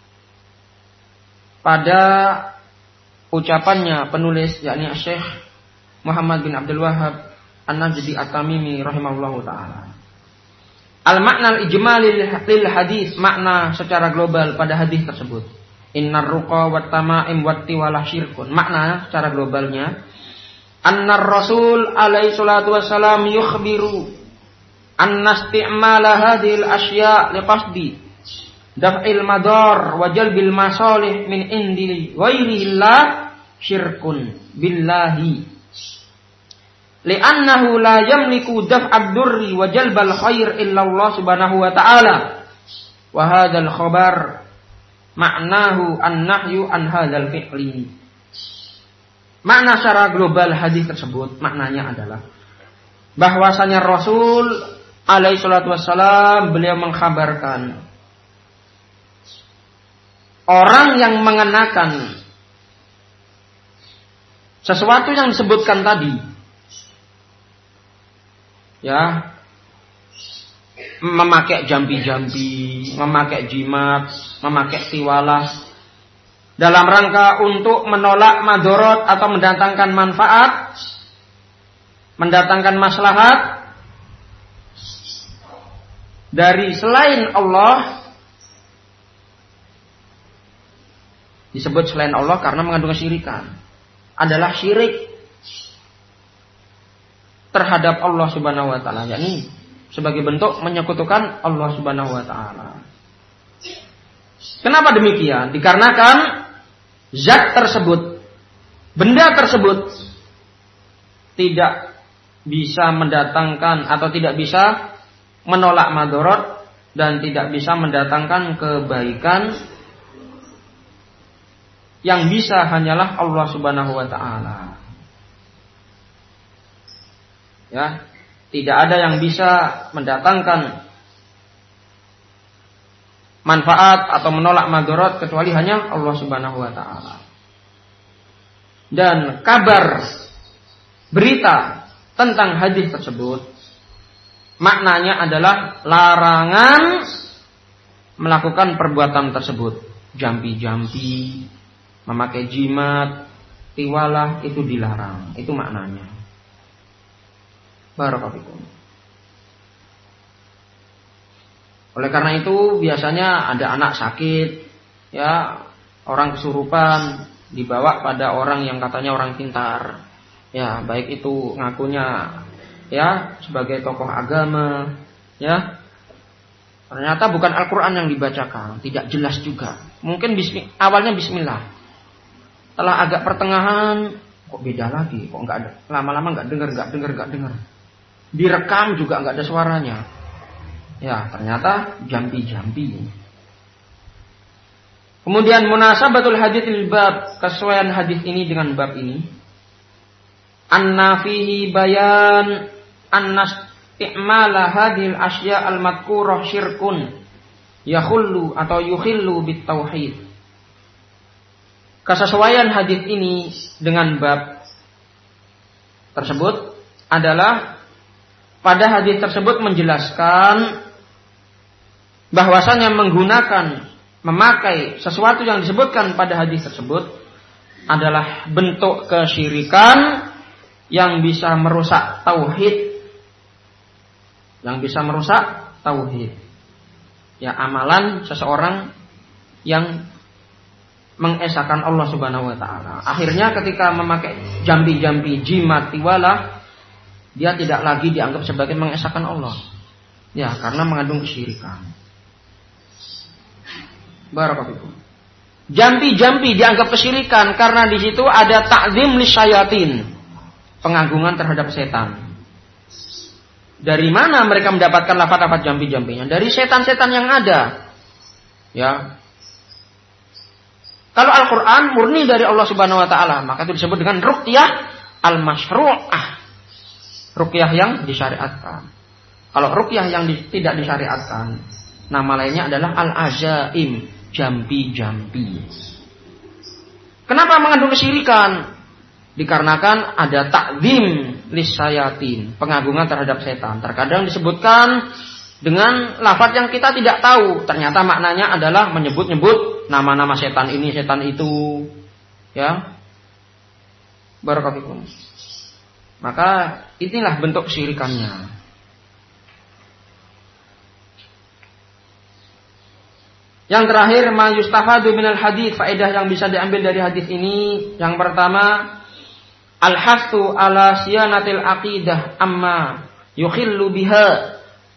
pada ucapannya penulis yakni Syekh Muhammad bin Abdul Wahhab An-Najdi At-Tamimi rahimahullahu taala. Al-makna al-ijmali lil hadis, makna secara global pada hadis tersebut. Innar ruqa wat tamaim wat tiwalah syirkun. Makna secara globalnya, annar Rasul alaihi salatu wassalam yukhbiru anna isti'mala hadhil asya' liqasdi daf'il madar wa jalbil masalih min indi ghairillah syirkun billahi li'annahu la yamliku daf'ad durri wa jalbal khair illa Allah subhanahu wa ta'ala wa hadzal khabar maknahu an-nahyu an hadzal fi'li. makna secara global hadis tersebut maknanya adalah bahwasanya Rasul alaihi salatu wassalam beliau mengkhabarkan orang yang mengenakan sesuatu yang disebutkan tadi, ya, memakai jambi-jambi, memakai jimat, memakai tiwalah dalam rangka untuk menolak madorot atau mendatangkan manfaat, mendatangkan maslahat dari selain Allah, disebut selain Allah karena mengandung kesyirikan, adalah syirik terhadap Allah Subhanahu wa taala, yakni sebagai bentuk menyekutukan Allah Subhanahu wa taala. Kenapa demikian? Dikarenakan zat tersebut, benda tersebut tidak bisa mendatangkan atau tidak bisa menolak madorot dan tidak bisa mendatangkan kebaikan. Yang bisa hanyalah Allah Subhanahu wa taala. Ya, tidak ada yang bisa mendatangkan manfaat atau menolak madorot kecuali hanya Allah Subhanahu wa taala. Dan kabar berita tentang hadis tersebut maknanya adalah larangan melakukan perbuatan tersebut. Jambi-jambi, memakai jimat, tiwalah itu dilarang. Itu maknanya. Barakallahu. Oleh karena itu biasanya ada anak sakit, ya, orang kesurupan dibawa pada orang yang katanya orang pintar. Ya, baik itu ngakunya ya sebagai tokoh agama, ya. Ternyata bukan Al-Qur'an yang dibacakan, tidak jelas juga. Mungkin awalnya bismillah. Setelah agak pertengahan kok beda lagi, kok enggak ada, lama-lama enggak dengar. Direkam juga enggak ada suaranya. Ya, ternyata jambi-jambi. Kemudian munasabatul hadits lil bab, kesesuaian hadis ini dengan bab ini. Anna fihi bayan annas i'mala hadhil asya al-madhkurah syirkun yakhullu atau yukhillu bit tauhid. Kesesuaian hadis ini dengan bab tersebut adalah pada hadis tersebut menjelaskan bahwasanya memakai sesuatu yang disebutkan pada hadis tersebut adalah bentuk kesyirikan yang bisa merusak tauhid. Ya, amalan seseorang yang mengesahkan Allah Subhanahu wa taala. Akhirnya ketika memakai jambi-jambi, jimat, tiwalah, dia tidak lagi dianggap sebagai mengesahkan Allah. Ya, karena mengandung kesyirikan. Barakallahu. Jambi-jambi dianggap kesyirikan karena di situ ada ta'zim lisyayatin, pengagungan terhadap setan. Dari mana mereka mendapatkan lafaz-lafaz jambi-jambinya? Dari setan-setan yang ada. Ya. Kalau Al-Quran murni dari Allah Subhanahu wa taala, maka itu disebut dengan ruqyah al-masyru'ah. Ruqyah yang disyariatkan. Kalau ruqyah yang tidak disyariatkan, nama lainnya adalah al-azaim, jambi-jambi. Kenapa mengandung kesyirikan? Dikarenakan ada ta'zim lisyayatin, pengagungan terhadap setan. Terkadang disebutkan dengan lafaz yang kita tidak tahu, ternyata maknanya adalah menyebut-nyebut nama-nama setan ini, setan itu, ya. Barakallahu. Maka inilah bentuk kesyirikannya. Yang terakhir, ma yustafadu minal hadits, faedah yang bisa diambil dari hadis ini. Yang pertama, al-hasu ala siyanatil aqidah amma yukhillu biha.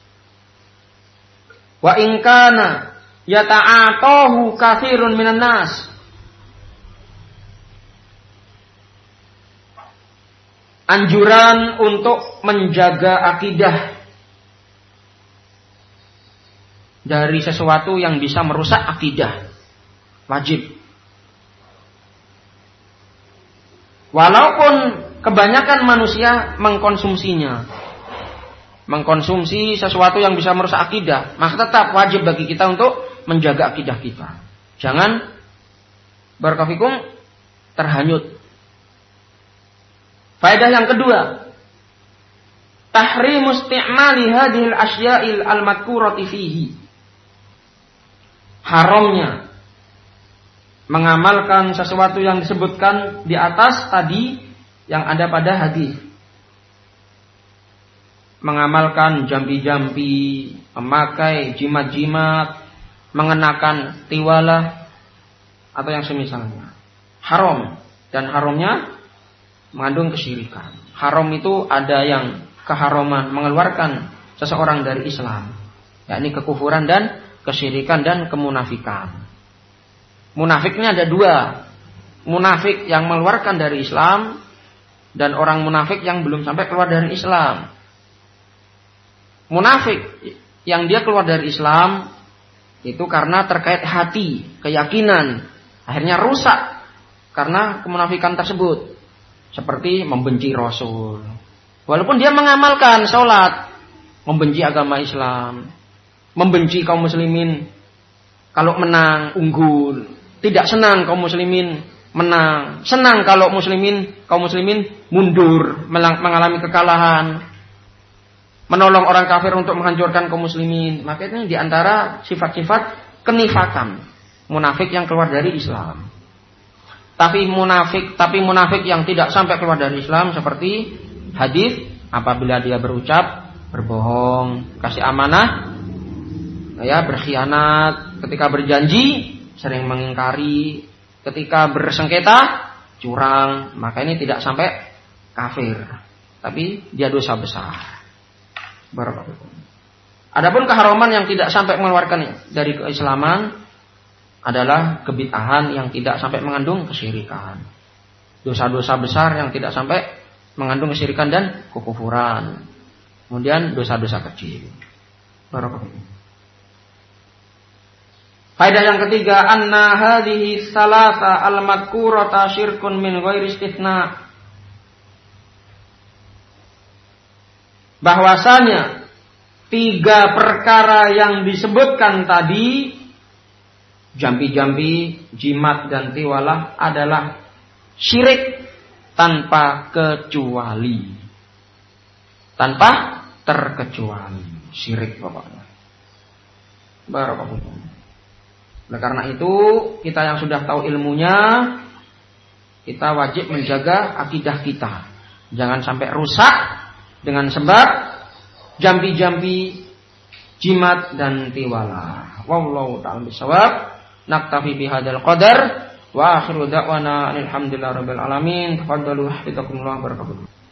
Wa in kana yata'atahu katsirun minan nas. Anjuran untuk menjaga akidah dari sesuatu yang bisa merusak akidah. Wajib. Walaupun kebanyakan manusia mengkonsumsinya, mengkonsumsi sesuatu yang bisa merusak akidah, maka tetap wajib bagi kita untuk menjaga akidah kita. Jangan barakallahu terhanyut. Faedah yang kedua, tahrim isti'mali hadhil asya'il al-madhkurati fihi. Haramnya mengamalkan sesuatu yang disebutkan di atas tadi yang ada pada hadis. Mengamalkan jampi-jampi, memakai jimat-jimat, mengenakan tiwalah atau yang semisalnya. Haram, dan haramnya mengandung kesyirikan. Haram itu ada yang keharaman mengeluarkan seseorang dari Islam, yakni kekufuran dan kesyirikan dan kemunafikan. Munafiknya ada dua, munafik yang mengeluarkan dari Islam dan orang munafik yang belum sampai keluar dari Islam. Munafik yang dia keluar dari Islam itu karena terkait hati, keyakinan, akhirnya rusak karena kemunafikan tersebut, seperti membenci Rasul. Walaupun dia mengamalkan sholat, membenci agama Islam, membenci kaum muslimin kalau menang unggul, tidak senang kaum muslimin menang, senang kalau kaum muslimin mundur, mengalami kekalahan, menolong orang kafir untuk menghancurkan kaum muslimin. Maka ini diantara sifat-sifat kenifakan, munafik yang keluar dari Islam. Tapi munafik yang tidak sampai keluar dari Islam seperti hadis, apabila dia berucap berbohong, kasih amanah, ya berkhianat, ketika berjanji sering mengingkari, ketika bersengketa curang, maka ini tidak sampai kafir, tapi dia dosa besar. Adapun keharaman yang tidak sampai mengeluarkan dari keislaman adalah kebid'ahan yang tidak sampai mengandung kesyirikan. Dosa-dosa besar yang tidak sampai mengandung kesyirikan dan kekufuran. Kemudian dosa-dosa kecil. Barakallahu. Faedah yang ketiga, anna hadhihi salasa al-madhkurata syirkun min ghairi istitsna. Bahwasanya tiga perkara yang disebutkan tadi, jampi-jampi, jimat dan tiwalah, adalah syirik tanpa kecuali. Tanpa terkecuali. Syirik pokoknya. Barakallahu. Oleh karena itu, kita yang sudah tahu ilmunya, kita wajib menjaga akidah kita. Jangan sampai rusak dengan sebab jampi-jampi, jimat dan tiwalah. Wallahu ta'ala bishawab. Naktafi bihadzal qadar wa akhiru da'wana alhamdulillahi rabbil alamin. Tafaddalu hafizakumullah barakatuh.